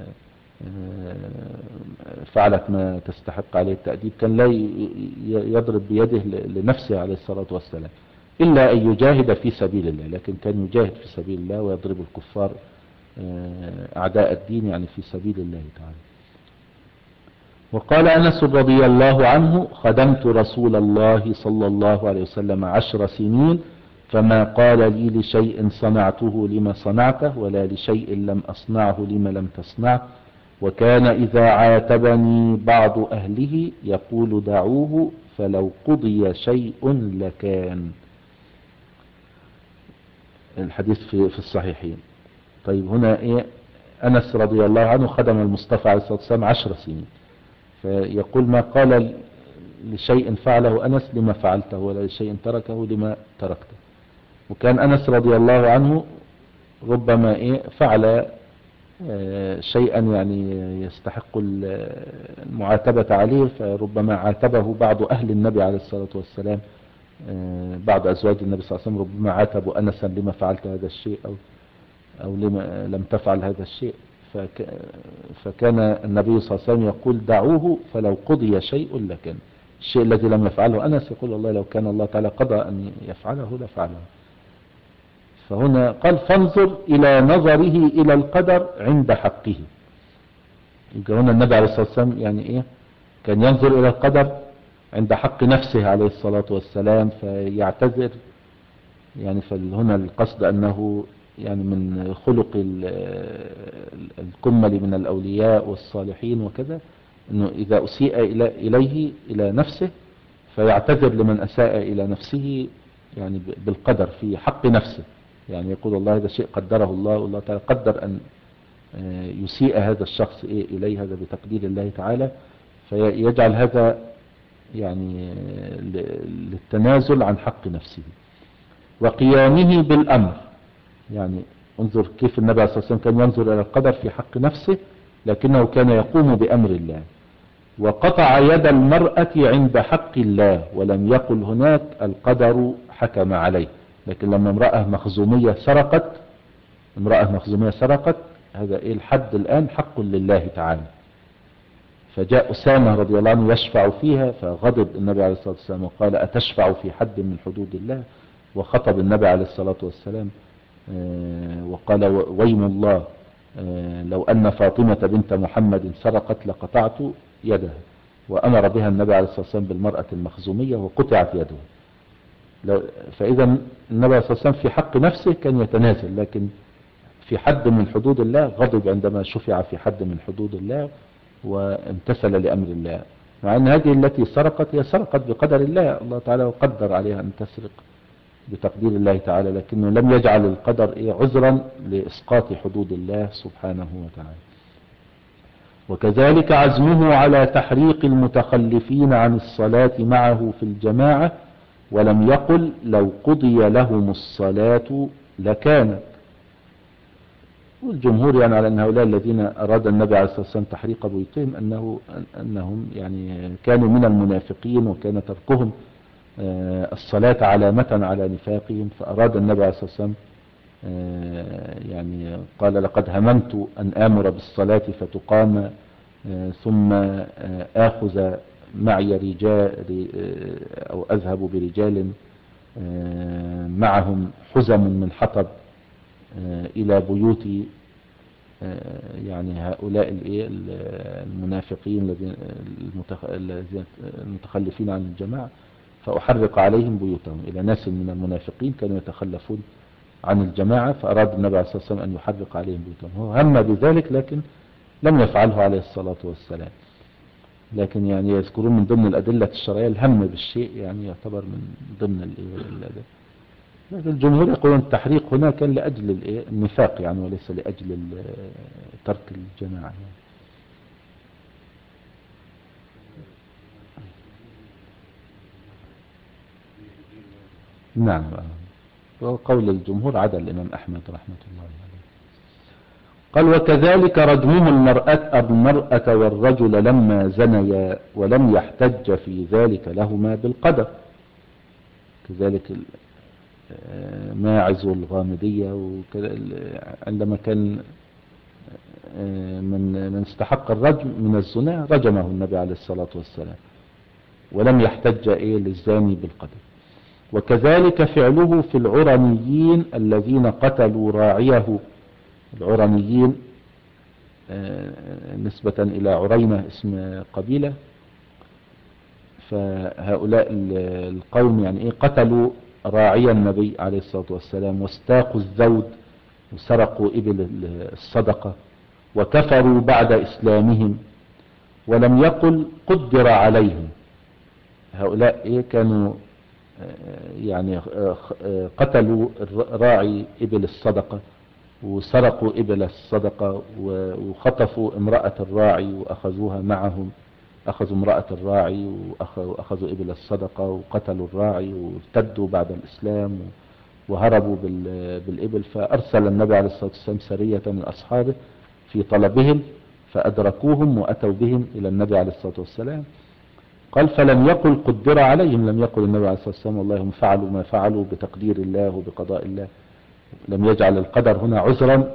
فعلت ما تستحق عليه التأديب كان لا يضرب بيده لنفسه عليه الصلاة والسلام إلا أن يجاهد في سبيل الله، لكن كان يجاهد في سبيل الله ويضرب الكفار أعداء الدين يعني في سبيل الله تعالى. وقال أنس رضي الله عنه خدمت رسول الله صلى الله عليه وسلم عشر سنين فما قال لي لشيء صنعته لما صنعته ولا لشيء لم أصنعه لما لم تصنعه، وكان إذا عاتبني بعض أهله يقول دعوه فلو قضي شيء لكان. الحديث في, في الصحيحين. طيب هنا إيه أنس رضي الله عنه خدم المصطفى عليه الصلاة والسلام عشر سنين، فيقول ما قال لشيء فعله أنس لما فعلته ولا لشيء تركه لما تركته. وكان أنس رضي الله عنه ربما إيه فعل شيئا يعني يستحق المعاتبة عليه، فربما عاتبه بعض أهل النبي عليه الصلاة والسلام، بعض أزواج النبي صلى الله عليه وسلم ربما عاتبوا أنسا لما فعلت هذا الشيء أو, أو لما لم تفعل هذا الشيء. فك فكان النبي صلى الله عليه وسلم يقول دعوه فلو قضي شيء لكان. الشيء الذي لم يفعله أنس يقول الله لو كان الله تعالى قضى أن يفعله لفعله. فهنا قال فانظر إلى نظره إلى القدر عند حقه. يبقى هنا النبي عليه الصلاة والسلام يعني إيه كان ينظر إلى القدر عند حق نفسه عليه الصلاة والسلام فيعتذر. يعني فهنا القصد أنه يعني من خلق الكمل من الأولياء والصالحين وكذا أنه إذا أسيء إليه إلى نفسه فيعتذر لمن أساء إلى نفسه يعني بالقدر في حق نفسه. يعني يقول الله هذا شيء قدره الله والله تعالى قدر أن يسيء هذا الشخص إليه هذا بتقدير الله تعالى، فيجعل هذا يعني للتنازل عن حق نفسه. وقيامه بالأمر، يعني انظر كيف النبي صلى الله عليه وسلم كان ينظر إلى القدر في حق نفسه لكنه كان يقوم بأمر الله. وقطع يد المرأة عند حق الله ولم يقل هناك القدر حكم عليه، لكن لما امرأة مخزومية سرقت امرأة مخزومية سرقت هذا ايه الحد الآن حق لله تعالى، فجاء أسامة رضي الله عنه يشفع فيها، فغضب النبي عليه الصلاة والسلام وقال أتشفع في حد من حدود الله؟ وخطب النبي عليه الصلاة والسلام وقال ويم الله لو أن فاطمة بنت محمد سرقت لقطعت يدها. وأمر بها النبي عليه الصلاة والسلام بالمرأة المخزومية وقطعت يده. فإذا النبي عليه الصلاة والسلام في حق نفسه كان يتنازل، لكن في حد من حدود الله غضب عندما شفع في حد من حدود الله وامتثل لأمر الله، مع أن هذه التي سرقت هي سرقت بقدر الله، الله تعالى قدر عليها أن تسرق بتقدير الله تعالى، لكنه لم يجعل القدر إيه عذرا لإسقاط حدود الله سبحانه وتعالى. وكذلك عزمه على تحريق المتخلفين عن الصلاة معه في الجماعة، ولم يقل لو قضي لهم الصلاة لكانت. والجمهور يعني على أن هؤلاء الذين أراد النبي عليه الصلاة والسلام تحريق بيوتهم أنه أنهم يعني كانوا من المنافقين، وكان تركهم الصلاة علامة على نفاقهم، فأراد النبي عليه الصلاة والسلام يعني قال لقد هممت أن آمر بالصلاة فتقام ثم آخذ معي رجال أو أذهب برجال معهم حزم من حطب إلى بيوت يعني هؤلاء المنافقين الذين المتخلفين عن الجماعة، فأحرق عليهم بيوتهم. إلى ناس من المنافقين كانوا يتخلفون عن الجماعة، فأراد النبي عليه الصلاة والسلام أن يحرق عليهم بيوتهم. هو هم بذلك لكن لم يفعله عليه الصلاة والسلام. لكن يعني يذكرون من ضمن الأدلة الشرعية الهم بالشيء، يعني يعتبر من ضمن الأدلة. لكن الجمهور يقولون التحريق هنا كان لأجل النفاق يعني، وليس لأجل ترك الجماعة يعني. نعم، وقول الجمهور عدا الإمام أحمد رحمة الله عليه. قال وكذلك رجمه المرأة المرأة والرجل لما زنيا ولم يحتج في ذلك لهما بالقدر. كذلك ماعز الغامدية عندما كان من من استحق الرجم من الزنا رجمه النبي عليه الصلاة والسلام ولم يحتج إيه للزاني بالقدر. وكذلك فعله في العرنيين الذين قتلوا راعيه. العرنيين نسبة إلى عرينة اسم قبيلة، فهؤلاء القوم يعني إيه قتلوا راعي النبي عليه الصلاة والسلام واستاقوا الزود وسرقوا إبل الصدقة وكفروا بعد إسلامهم، ولم يقل قدر عليهم. هؤلاء إيه كانوا يعني قتلوا راعي إبل الصدقة وسرقوا إبل الصدقة وخطفوا امرأة الراعي وأخذوها معهم، أخذوا امرأة الراعي وأخذوا إبل الصدقة وقتلوا الراعي وارتدوا بعد الإسلام وهربوا بالإبل. فأرسل النبي عليه الصلاة والسلام سرية من أصحابه في طلبهم فأدركوهم وأتوا بهم إلى النبي عليه الصلاة والسلام. قال فلم يقل قدر عليهم، لم يقل النبي عليه الصلاة والسلام والله هم فعلوا ما فعلوا بتقدير الله وبقضاء الله، لم يجعل القدر هنا عذرا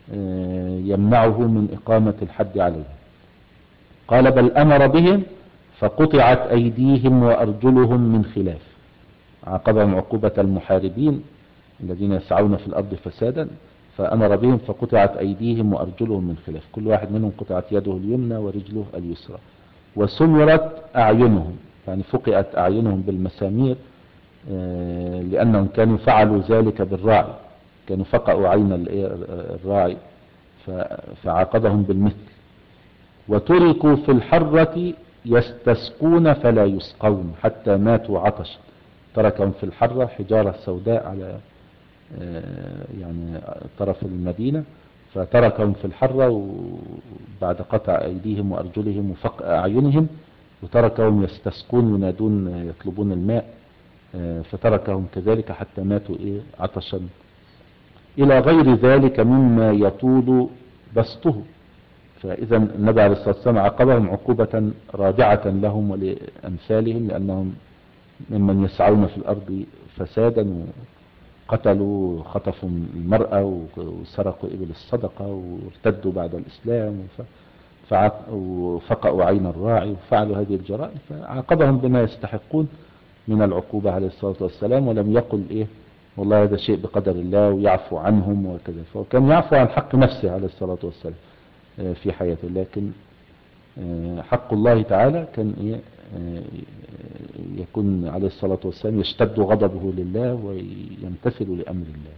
يمنعه من إقامة الحد عليه. قال بل أمر بهم فقطعت أيديهم وأرجلهم من خلاف. عاقبهم عقوبة المحاربين الذين يسعون في الأرض فسادا، فأمر بهم فقطعت أيديهم وأرجلهم من خلاف، كل واحد منهم قطعت يده اليمنى ورجله اليسرى. وسمرت أعينهم يعني فقئت أعينهم بالمسامير لأنهم كانوا فعلوا ذلك بالراعي، كانوا فقأوا عين الراعي فعاقبهم بالمثل. وتركوا في الحرة يستسقون فلا يسقون حتى ماتوا عطشا. تركهم في الحرة حجارة سوداء على يعني طرف المدينة، فتركهم في الحرة وبعد قطع أيديهم وأرجلهم وفقأ أعينهم، وتركهم يستسقون ينادون يطلبون الماء، فتركهم كذلك حتى ماتوا إيه عطشا إلى غير ذلك مما يطول بسطه. فإذا النبي عليه الصلاة والسلام عاقبهم عقوبة رادعة لهم ولأمثالهم، لأنهم ممن يسعون في الأرض فسادا وقتلوا خطفوا المرأة وسرقوا إبل الصدقة وارتدوا بعد الإسلام. وفقأوا عين الراعي وفعلوا هذه الجرائم، فعاقبهم بما يستحقون من العقوبة عليه الصلاة والسلام، ولم يقل إيه والله هذا شيء بقدر الله ويعفو عنهم وكذا، فكان يعفو عن حق نفسه عليه الصلاة والسلام في حياته، لكن حق الله تعالى كان إيه يكون عليه الصلاة والسلام يشتد غضبه لله ويمتثل لأمر الله.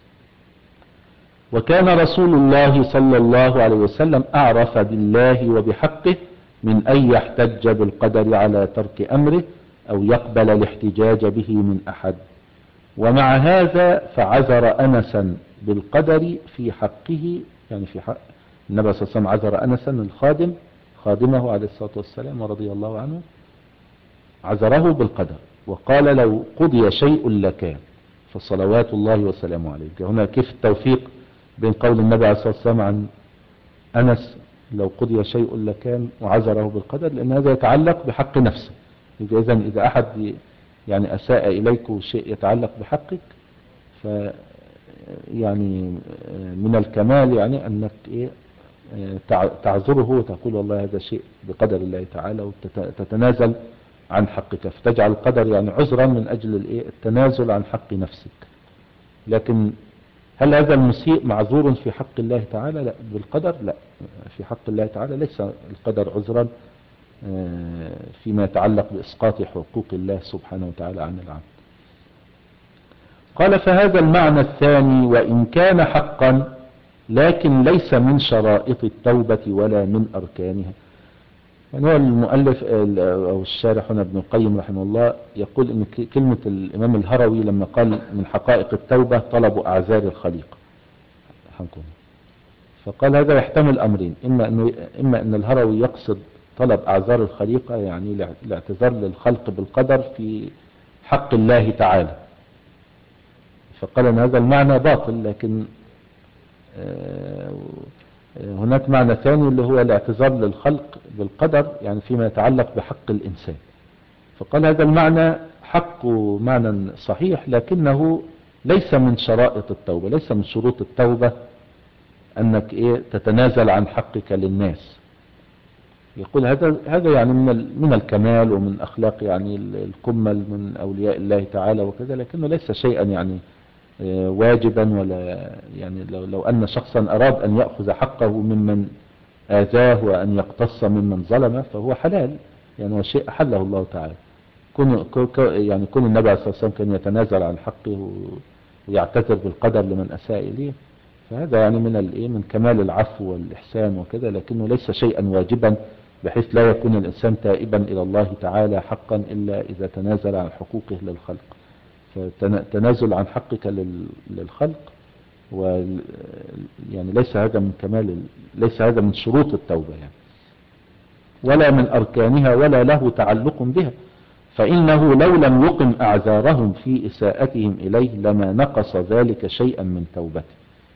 وكان رسول الله صلى الله عليه وسلم أعرف بالله وبحقه من أن يحتج بالقدر على ترك أمره أو يقبل الاحتجاج به من أحد، ومع هذا فعذر أنسا بالقدر في حقه، يعني في حق النبي صلى الله عليه وسلم عذر أنسا الخادم خادمه عليه الصلاة والسلام ورضي الله عنه، عذره بالقدر وقال لو قضي شيء لكان، فصلوات الله وسلامه عليه. هنا كيف التوفيق بين قول النبي عليه الصلاة والسلام عن أنس لو قضي شيء لكان وعذره بالقدر، لأن هذا يتعلق بحق نفسه. إذا إذا أحد يعني أساء إليك شيء يتعلق بحقك، ف يعني من الكمال يعني أنك إيه تعذره وتقول والله هذا شيء بقدر الله تعالى، وتتنازل عن حقك، فتجعل القدر يعني عذرا من أجل الإيه التنازل عن حق نفسك. لكن هل هذا المسيء معذور في حق الله تعالى؟ لا، بالقدر لا، في حق الله تعالى ليس القدر عذرا فيما يتعلق بإسقاط حقوق الله سبحانه وتعالى عن العبد. قال فهذا المعنى الثاني وإن كان حقا لكن ليس من شرائط التوبة ولا من أركانها. يعني هو المؤلف أو الشارح هنا ابن القيم رحمه الله يقول إن كلمة الإمام الهروي لما قال من حقائق التوبة طلب أعذار الخليقة، فقال هذا يحتمل أمرين، إما أنه إما أن الهروي يقصد طلب أعذار الخليقة يعني الاعتذار للخلق بالقدر في حق الله تعالى، فقال أن هذا المعنى باطل، لكن هناك معنى ثاني اللي هو الاعتذار للخلق بالقدر يعني فيما يتعلق بحق الإنسان، فقال هذا المعنى حق معنى صحيح، لكنه ليس من شرائط التوبة، ليس من شروط التوبة أنك إيه تتنازل عن حقك للناس. يقول هذا هذا يعني من من الكمال ومن أخلاق يعني الكمل من أولياء الله تعالى وكذا، لكنه ليس شيئا يعني واجبا، ولا يعني لو, لو أن شخصا أراد أن يأخذ حقه ممن آذاه وأن يقتص ممن ظلمه فهو حلال، يعني هو شيء أحله الله تعالى. كون يعني كون النبي عليه الصلاة والسلام كان يتنازل عن حقه ويعتذر بالقدر لمن أساء إليه، فهذا يعني من الايه من كمال العفو والإحسان وكذا، لكنه ليس شيئا واجبا بحيث لا يكون الإنسان تائبا إلى الله تعالى حقا إلا إذا تنازل عن حقوقه للخلق. فتنازل عن حقك للخلق و يعني ليس هذا من كمال، ليس هذا من شروط التوبة يعني، ولا من أركانها ولا له تعلق بها، فإنه لو لم يقم أعذارهم في إساءتهم إليه لما نقص ذلك شيئا من توبته،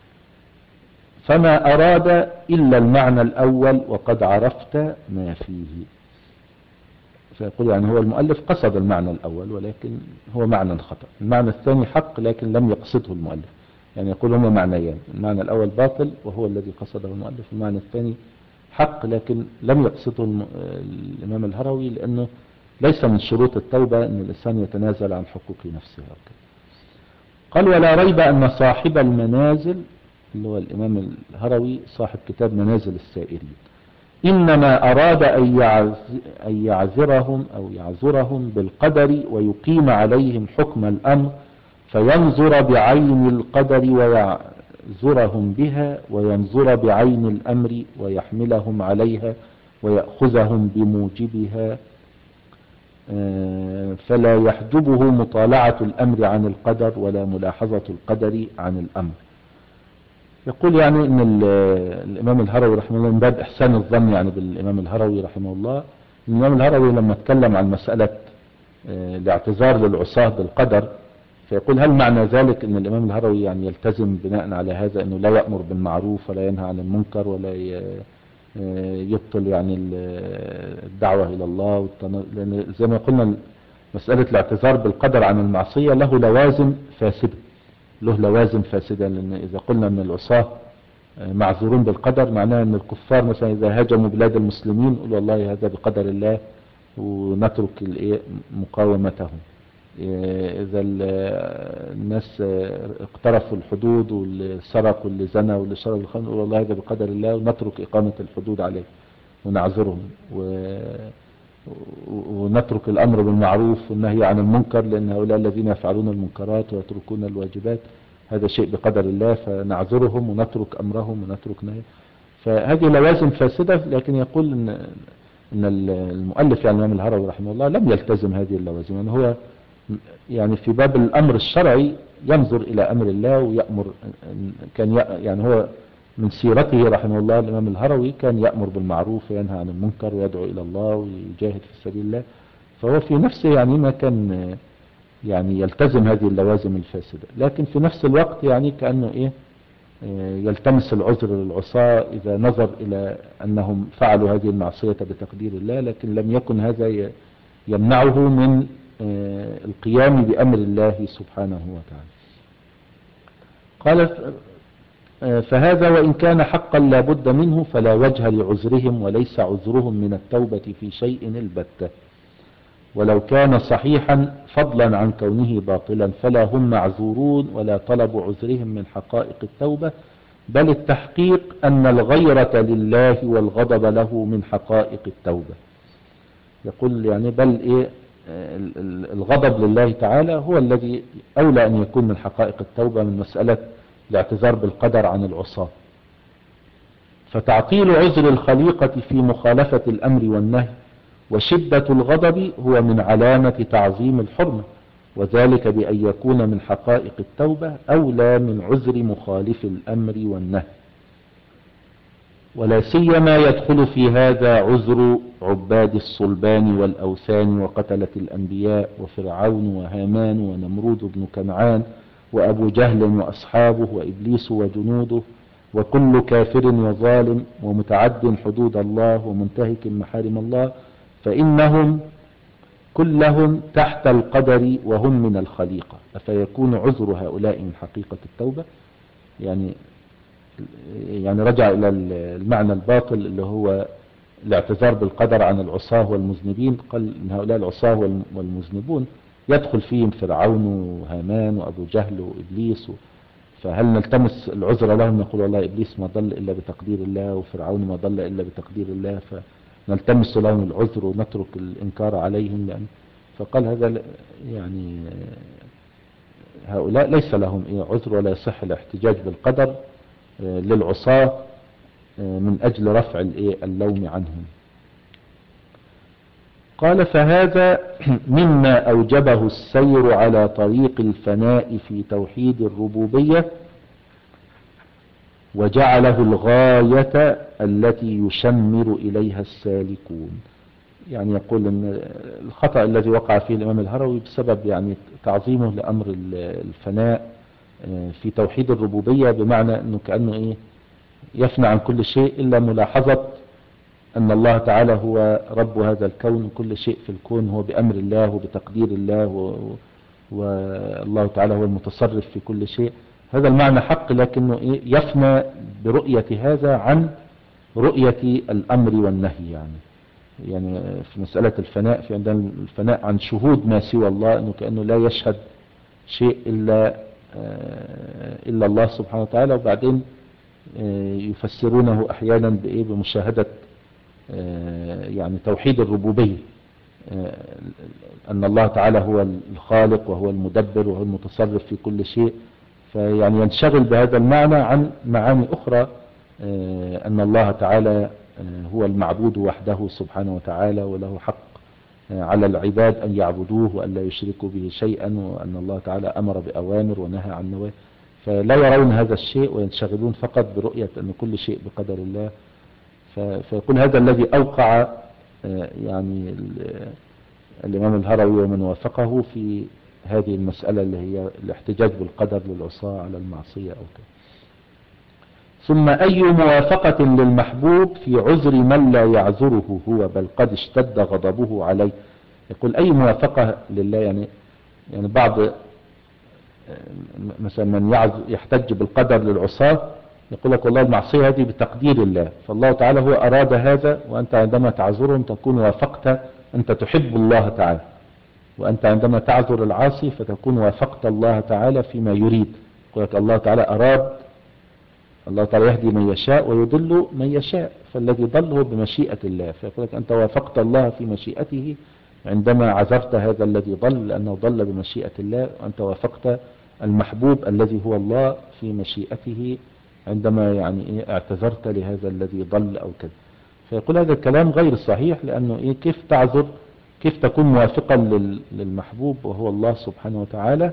فما أراد إلا المعنى الأول وقد عرفت ما فيه. فيقول يعني هو المؤلف قصد المعنى الأول ولكن هو معنى خطأ، المعنى الثاني حق لكن لم يقصده المؤلف، يعني يقول هما معنيان، المعنى الأول باطل وهو الذي قصده المؤلف، المعنى الثاني حق لكن لم يقصده الإمام الهروي، لأنه ليس من شروط التوبة أن الإنسان يتنازل عن حقوق نفسه. قال ولا ريب أن صاحب المنازل اللي هو الإمام الهروي صاحب كتاب منازل السائرين إنما أراد أن يعذرهم أو يعذرهم بالقدر ويقيم عليهم حكم الأمر، فينظر بعين القدر ويعذرهم بها، وينظر بعين الأمر ويحملهم عليها ويأخذهم بموجبها، فلا يحجبه مطالعة الأمر عن القدر ولا ملاحظة القدر عن الأمر. يقول يعني ان الامام الهروي رحمه الله من باب احسان الظن يعني بالامام الهروي رحمه الله، الامام الهروي لما اتكلم عن مسألة الاعتذار للعصاة بالقدر، فيقول هل معنى ذلك ان الامام الهروي يعني يلتزم بناء على هذا انه لا يأمر بالمعروف ولا ينهى عن المنكر ولا يبطل يعني الدعوة الى الله، لان زي ما قلنا مسألة الاعتذار بالقدر عن المعصية له لوازم فاسدة، له لوازم فاسدة، لأن إذا قلنا أن العصاة معذورون بالقدر، معناها ان الكفار مثلا اذا هاجموا بلاد المسلمين يقولوا والله هذا بقدر الله ونترك الايه مقاومتهم. اذا الناس اقترفوا الحدود واللي سرقوا واللي زنى واللي شرب الخمر يقولوا والله هذا بقدر الله ونترك اقامة الحدود عليه ونعذرهم، و... ونترك الامر بالمعروف والنهي عن المنكر، لان هؤلاء الذين يفعلون المنكرات ويتركون الواجبات هذا شيء بقدر الله، فنعذرهم ونترك امرهم ونترك نهي. فهذه لوازم فاسدة، لكن يقول ان ان المؤلف يعني الامام الهروي رحمه الله لم يلتزم هذه اللوازم، يعني هو يعني في باب الامر الشرعي ينظر الى امر الله ويأمر. كان يعني هو من سيرته رحمه الله الامام الهروي كان يأمر بالمعروف وينهى عن المنكر ويدعو الى الله ويجاهد في سبيل الله، فهو في نفسه يعني ما كان يعني يلتزم هذه اللوازم الفاسدة، لكن في نفس الوقت يعني كأنه ايه يلتمس العذر للعصاة إذا نظر إلى أنهم فعلوا هذه المعصية بتقدير الله، لكن لم يكن هذا يمنعه من القيام بأمر الله سبحانه وتعالى. قال فهذا وإن كان حقا لا بد منه فلا وجه لعذرهم، وليس عذرهم من التوبة في شيء البتة، ولو كان صحيحا فضلا عن كونه باطلا فلا هم معذورون ولا طلب عذرهم من حقائق التوبة، بل التحقيق أن الغيرة لله والغضب له من حقائق التوبة. يقول يعني بل إيه الغضب لله تعالى هو الذي أولى أن يكون من حقائق التوبة من مسألة الاعتذار بالقدر عن العصاة. فتعطيل عذر الخليقة في مخالفة الأمر والنهي وشدة الغضب هو من علامة تعظيم الحرمة، وذلك بأن يكون من حقائق التوبة أولى من عذر مخالف الأمر والنهي. ولا سيما يدخل في هذا عذر عباد الصلبان والأوثان وقتلة الأنبياء وفرعون وهامان ونمرود بن كنعان وأبو جهل وأصحابه وإبليس وجنوده وكل كافر وظالم ومتعد حدود الله ومنتهك محارم الله، فإنهم كلهم تحت القدر وهم من الخليقة، فيكون عذر هؤلاء من حقيقة التوبة. يعني يعني رجع إلى المعنى الباطل اللي هو الاعتذار بالقدر عن العصاة والمذنبين، قال إن هؤلاء العصاة والمذنبون يدخل فيهم فرعون وهامان وأبو جهل وإبليس، فهل نلتمس العذر لهم نقول والله إبليس ما ضل إلا بتقدير الله وفرعون ما ضل إلا بتقدير الله، فنلتمس لهم العذر ونترك الإنكار عليهم؟ يعني فقال هذا يعني هؤلاء ليس لهم عذر ولا يصح الاحتجاج بالقدر للعصاة من أجل رفع اللوم عنهم. قال فهذا مما أوجبه السير على طريق الفناء في توحيد الربوبية وجعله الغاية التي يشمر إليها السالكون. يعني يقول أن الخطأ الذي وقع فيه الإمام الهروي بسبب يعني تعظيمه لأمر الفناء في توحيد الربوبية، بمعنى أنه كأنه إيه يفنى عن كل شيء إلا ملاحظة أن الله تعالى هو رب هذا الكون، وكل شيء في الكون هو بأمر الله وبتقدير الله، والله تعالى هو المتصرف في كل شيء. هذا المعنى حق، لكنه إيه يفنى برؤية هذا عن رؤية الأمر والنهي. يعني يعني في مسألة الفناء في عندنا الفناء عن شهود ما سوى الله، أنه كأنه لا يشهد شيء إلا إلا الله سبحانه وتعالى، وبعدين يفسرونه أحيانا بإيه بمشاهدة يعني توحيد الربوبية، أن الله تعالى هو الخالق وهو المدبر وهو المتصرف في كل شيء، فيعني ينشغل بهذا المعنى عن معاني أخرى، أن الله تعالى هو المعبود وحده سبحانه وتعالى وله حق على العباد أن يعبدوه وأن لا يشركوا به شيئا، وأن الله تعالى أمر بأوامر ونهى عن نواهي، فلا يرون هذا الشيء وينشغلون فقط برؤية أن كل شيء بقدر الله. فيقول هذا الذي أوقع يعني الإمام الهروي ومن وافقه في هذه المسألة اللي هي الاحتجاج بالقدر للعصاة على المعصية أو كذا. ثم أي موافقة للمحبوب في عذر من لا يعذره هو بل قد اشتد غضبه عليه. يقول أي موافقة لله، يعني يعني بعض مثلا من يحتج بالقدر للعصاة يقول لك والله المعصية هذه بتقدير الله، فالله تعالى هو أراد هذا، وأنت عندما تعذرهم تكون وافقت، أنت تحب الله تعالى، وأنت عندما تعذر العاصي فتكون وافقت الله تعالى فيما يريد. يقول لك الله تعالى أراد، الله تعالى يهدي من يشاء ويضل من يشاء، فالذي ضل هو بمشيئة الله، فيقول لك أنت وافقت الله في مشيئته عندما عذرت هذا الذي ضل، لأنه ضل بمشيئة الله، وأنت وافقت المحبوب الذي هو الله في مشيئته عندما يعني إيه اعتذرت لهذا الذي ضل أو كذا. فيقول هذا الكلام غير صحيح، لأنه إيه كيف تعذر، كيف تكون موافقا للمحبوب وهو الله سبحانه وتعالى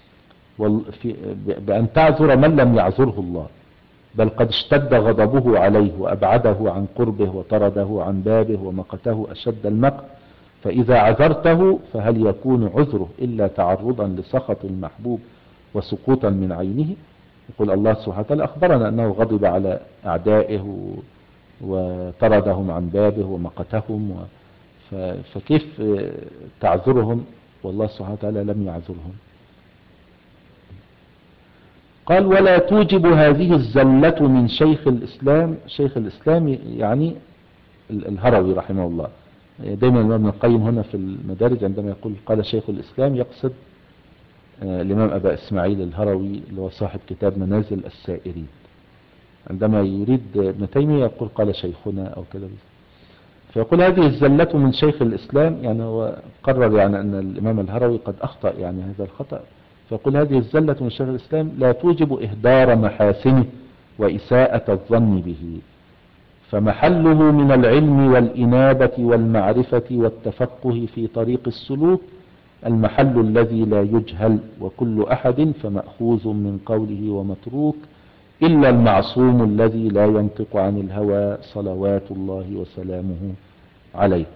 بأن تعذر من لم يعذره الله، بل قد اشتد غضبه عليه وأبعده عن قربه وطرده عن بابه ومقته أشد المقت، فإذا عذرته فهل يكون عذره إلا تعرضا لسخط المحبوب وسقوطا من عينه؟ يقول الله سبحانه وتعالى أخبرنا أنه غضب على أعدائه وطردهم عن بابه ومقتهم، فكيف تعذرهم والله سبحانه وتعالى لم يعذرهم؟ قال ولا توجب هذه الزلة من شيخ الإسلام، شيخ الإسلام يعني الهروي رحمه الله. دايما ابن القيم هنا في المدارج عندما يقول قال شيخ الإسلام يقصد الإمام أبا إسماعيل الهروي اللي هو صاحب كتاب منازل السائرين. عندما يريد ابن تيمية يقول قال شيخنا أو كذا. فيقول هذه الزلة من شيخ الإسلام، يعني هو قرر يعني أن الإمام الهروي قد أخطأ يعني هذا الخطأ. فيقول هذه الزلة من شيخ الإسلام لا توجب إهدار محاسنه وإساءة الظن به، فمحله من العلم والإنابة والمعرفة والتفقه في طريق السلوك المحل الذي لا يجهل، وكل أحد فمأخوذ من قوله ومتروك إلا المعصوم الذي لا ينطق عن الهوى صلوات الله وسلامه عليه.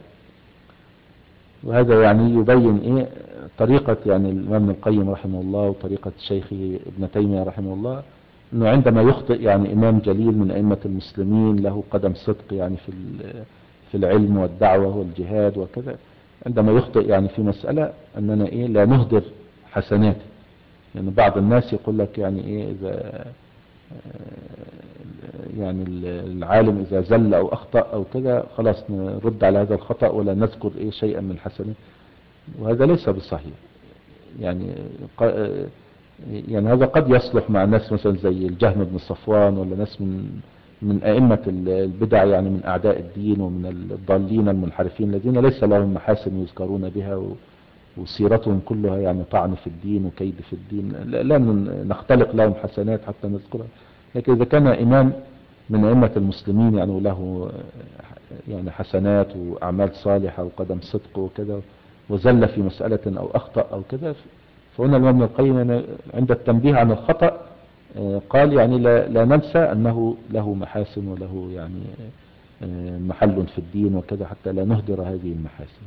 وهذا يعني يبين إيه طريقة يعني الإمام ابن القيم رحمه الله وطريقة شيخه ابن تيمية رحمه الله، أنه عندما يخطئ يعني إمام جليل من أئمة المسلمين له قدم صدق يعني في في العلم والدعوة والجهاد وكذا، عندما يخطئ يعني في مسألة أننا إيه لا نهدر حسناته. يعني بعض الناس يقول لك يعني إيه إذا يعني العالم إذا زل أو أخطأ أو كذا خلاص نرد على هذا الخطأ ولا نذكر إيه شيئا من الحسنات، وهذا ليس بالصحيح. يعني يعني هذا قد يصلح مع ناس مثلا زي الجهم بن صفوان ولا ناس من من أئمة البدع يعني من أعداء الدين ومن الضالين المنحرفين الذين ليس لهم محاسن يذكرون بها وسيرتهم كلها يعني طعن في الدين وكيد في الدين، لا نختلق لهم حسنات حتى نذكرها. لكن إذا كان إمام من أئمة المسلمين يعني وله يعني حسنات وأعمال صالحة وقدم صدق وكذا وزل في مسألة أو أخطأ أو كذا، فهنا الإمام ابن القيم عند التنبيه عن الخطأ قال يعني لا, لا ننسى أنه له محاسن وله يعني محل في الدين وكذا حتى لا نهدر هذه المحاسن.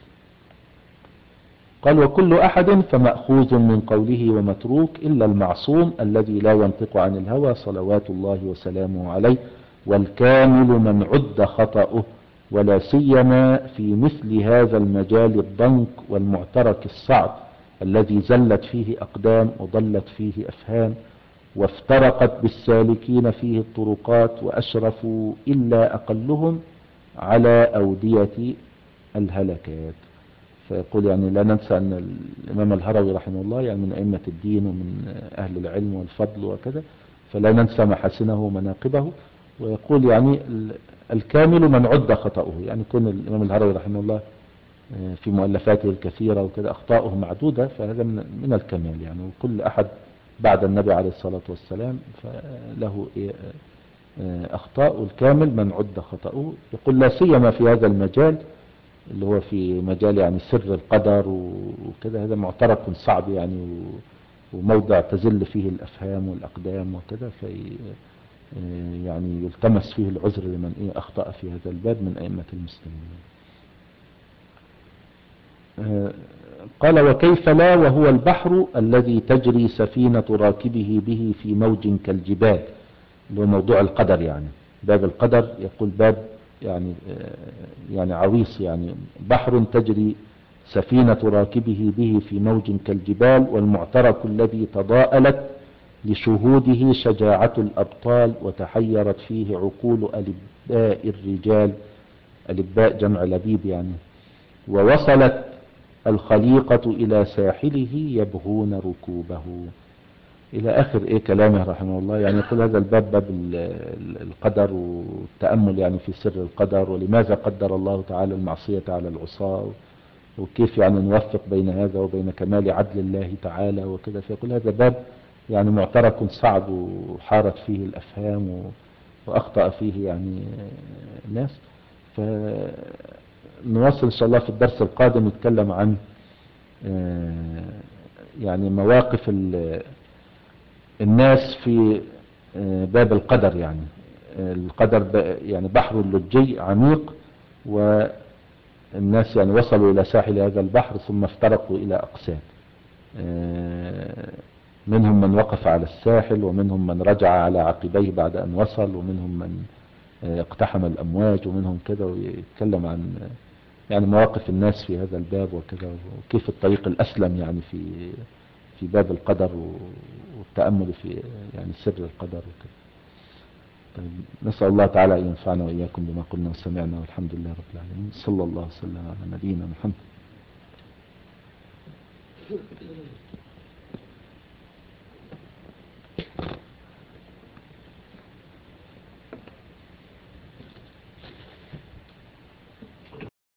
قال وكل أحد فمأخوذ من قوله ومتروك إلا المعصوم الذي لا ينطق عن الهوى صلوات الله وسلامه عليه، والكامل من عد خطأه، ولا سيما في مثل هذا المجال الضنك والمعترك الصعب الذي زلت فيه أقدام وضلت فيه أفهام وافترقت بالسالكين فيه الطرقات وأشرفوا إلا أقلهم على أودية الهلكات. فيقول يعني لا ننسى أن الإمام الهروي رحمه الله يعني من أئمة الدين ومن أهل العلم والفضل وكذا، فلا ننسى محاسنه ومناقبه. ويقول يعني الكامل من عد خطأه، يعني كون الإمام الهروي رحمه الله في مؤلفاته الكثيرة وكذا أخطاؤه معدودة، فهذا من الكمال يعني. وكل أحد بعد النبي عليه الصلاة والسلام فله أخطاء، الكامل من عد خطأه. يقول لا سيما في هذا المجال اللي هو في مجال يعني سر القدر وكذا، هذا معترك صعب يعني وموضع تزل فيه الأفهام والأقدام وكذا، في يعني يلتمس فيه العذر لمن إيه أخطأ في هذا الباب من أئمة المسلمين. قال وكيف لا وهو البحر الذي تجري سفينة راكبه به في موج كالجبال، اللي هو موضوع القدر يعني باب القدر. يقول باب يعني يعني عويص، يعني بحر تجري سفينة راكبه به في موج كالجبال، والمعترك الذي تضاءلت لشهوده شجاعة الأبطال وتحيرت فيه عقول ألباء الرجال، ألباء جمع لبيب يعني، ووصلت الخليقة إلى ساحله يبغون ركوبه، إلى آخر إيه كلامه رحمه الله. يعني يقول هذا الباب باب القدر والتأمل يعني في سر القدر، ولماذا قدر الله تعالى المعصية على العصاة، وكيف يعني نوفق بين هذا وبين كمال عدل الله تعالى وكذا. فيقول هذا باب يعني معترك صعب وحارت فيه الأفهام وأخطأ فيه يعني الناس. فنواصل إن شاء الله في الدرس القادم نتكلم عن يعني مواقف الناس في باب القدر. يعني القدر يعني بحر اللجي عميق، والناس يعني وصلوا إلى ساحل هذا البحر ثم افترقوا إلى أقسام، منهم من وقف على الساحل، ومنهم من رجع على عقبيه بعد أن وصل، ومنهم من اقتحم الأمواج، ومنهم كذا. ويتكلم عن يعني مواقف الناس في هذا الباب وكذا، وكيف الطريق الأسلم يعني في في باب القدر والتأمل في يعني سر القدر وكذا. طيب، نسأل الله تعالى أن ينفعنا وإياكم بما قلنا وسمعنا، والحمد لله رب العالمين، صلى الله وسلم على نبينا محمد.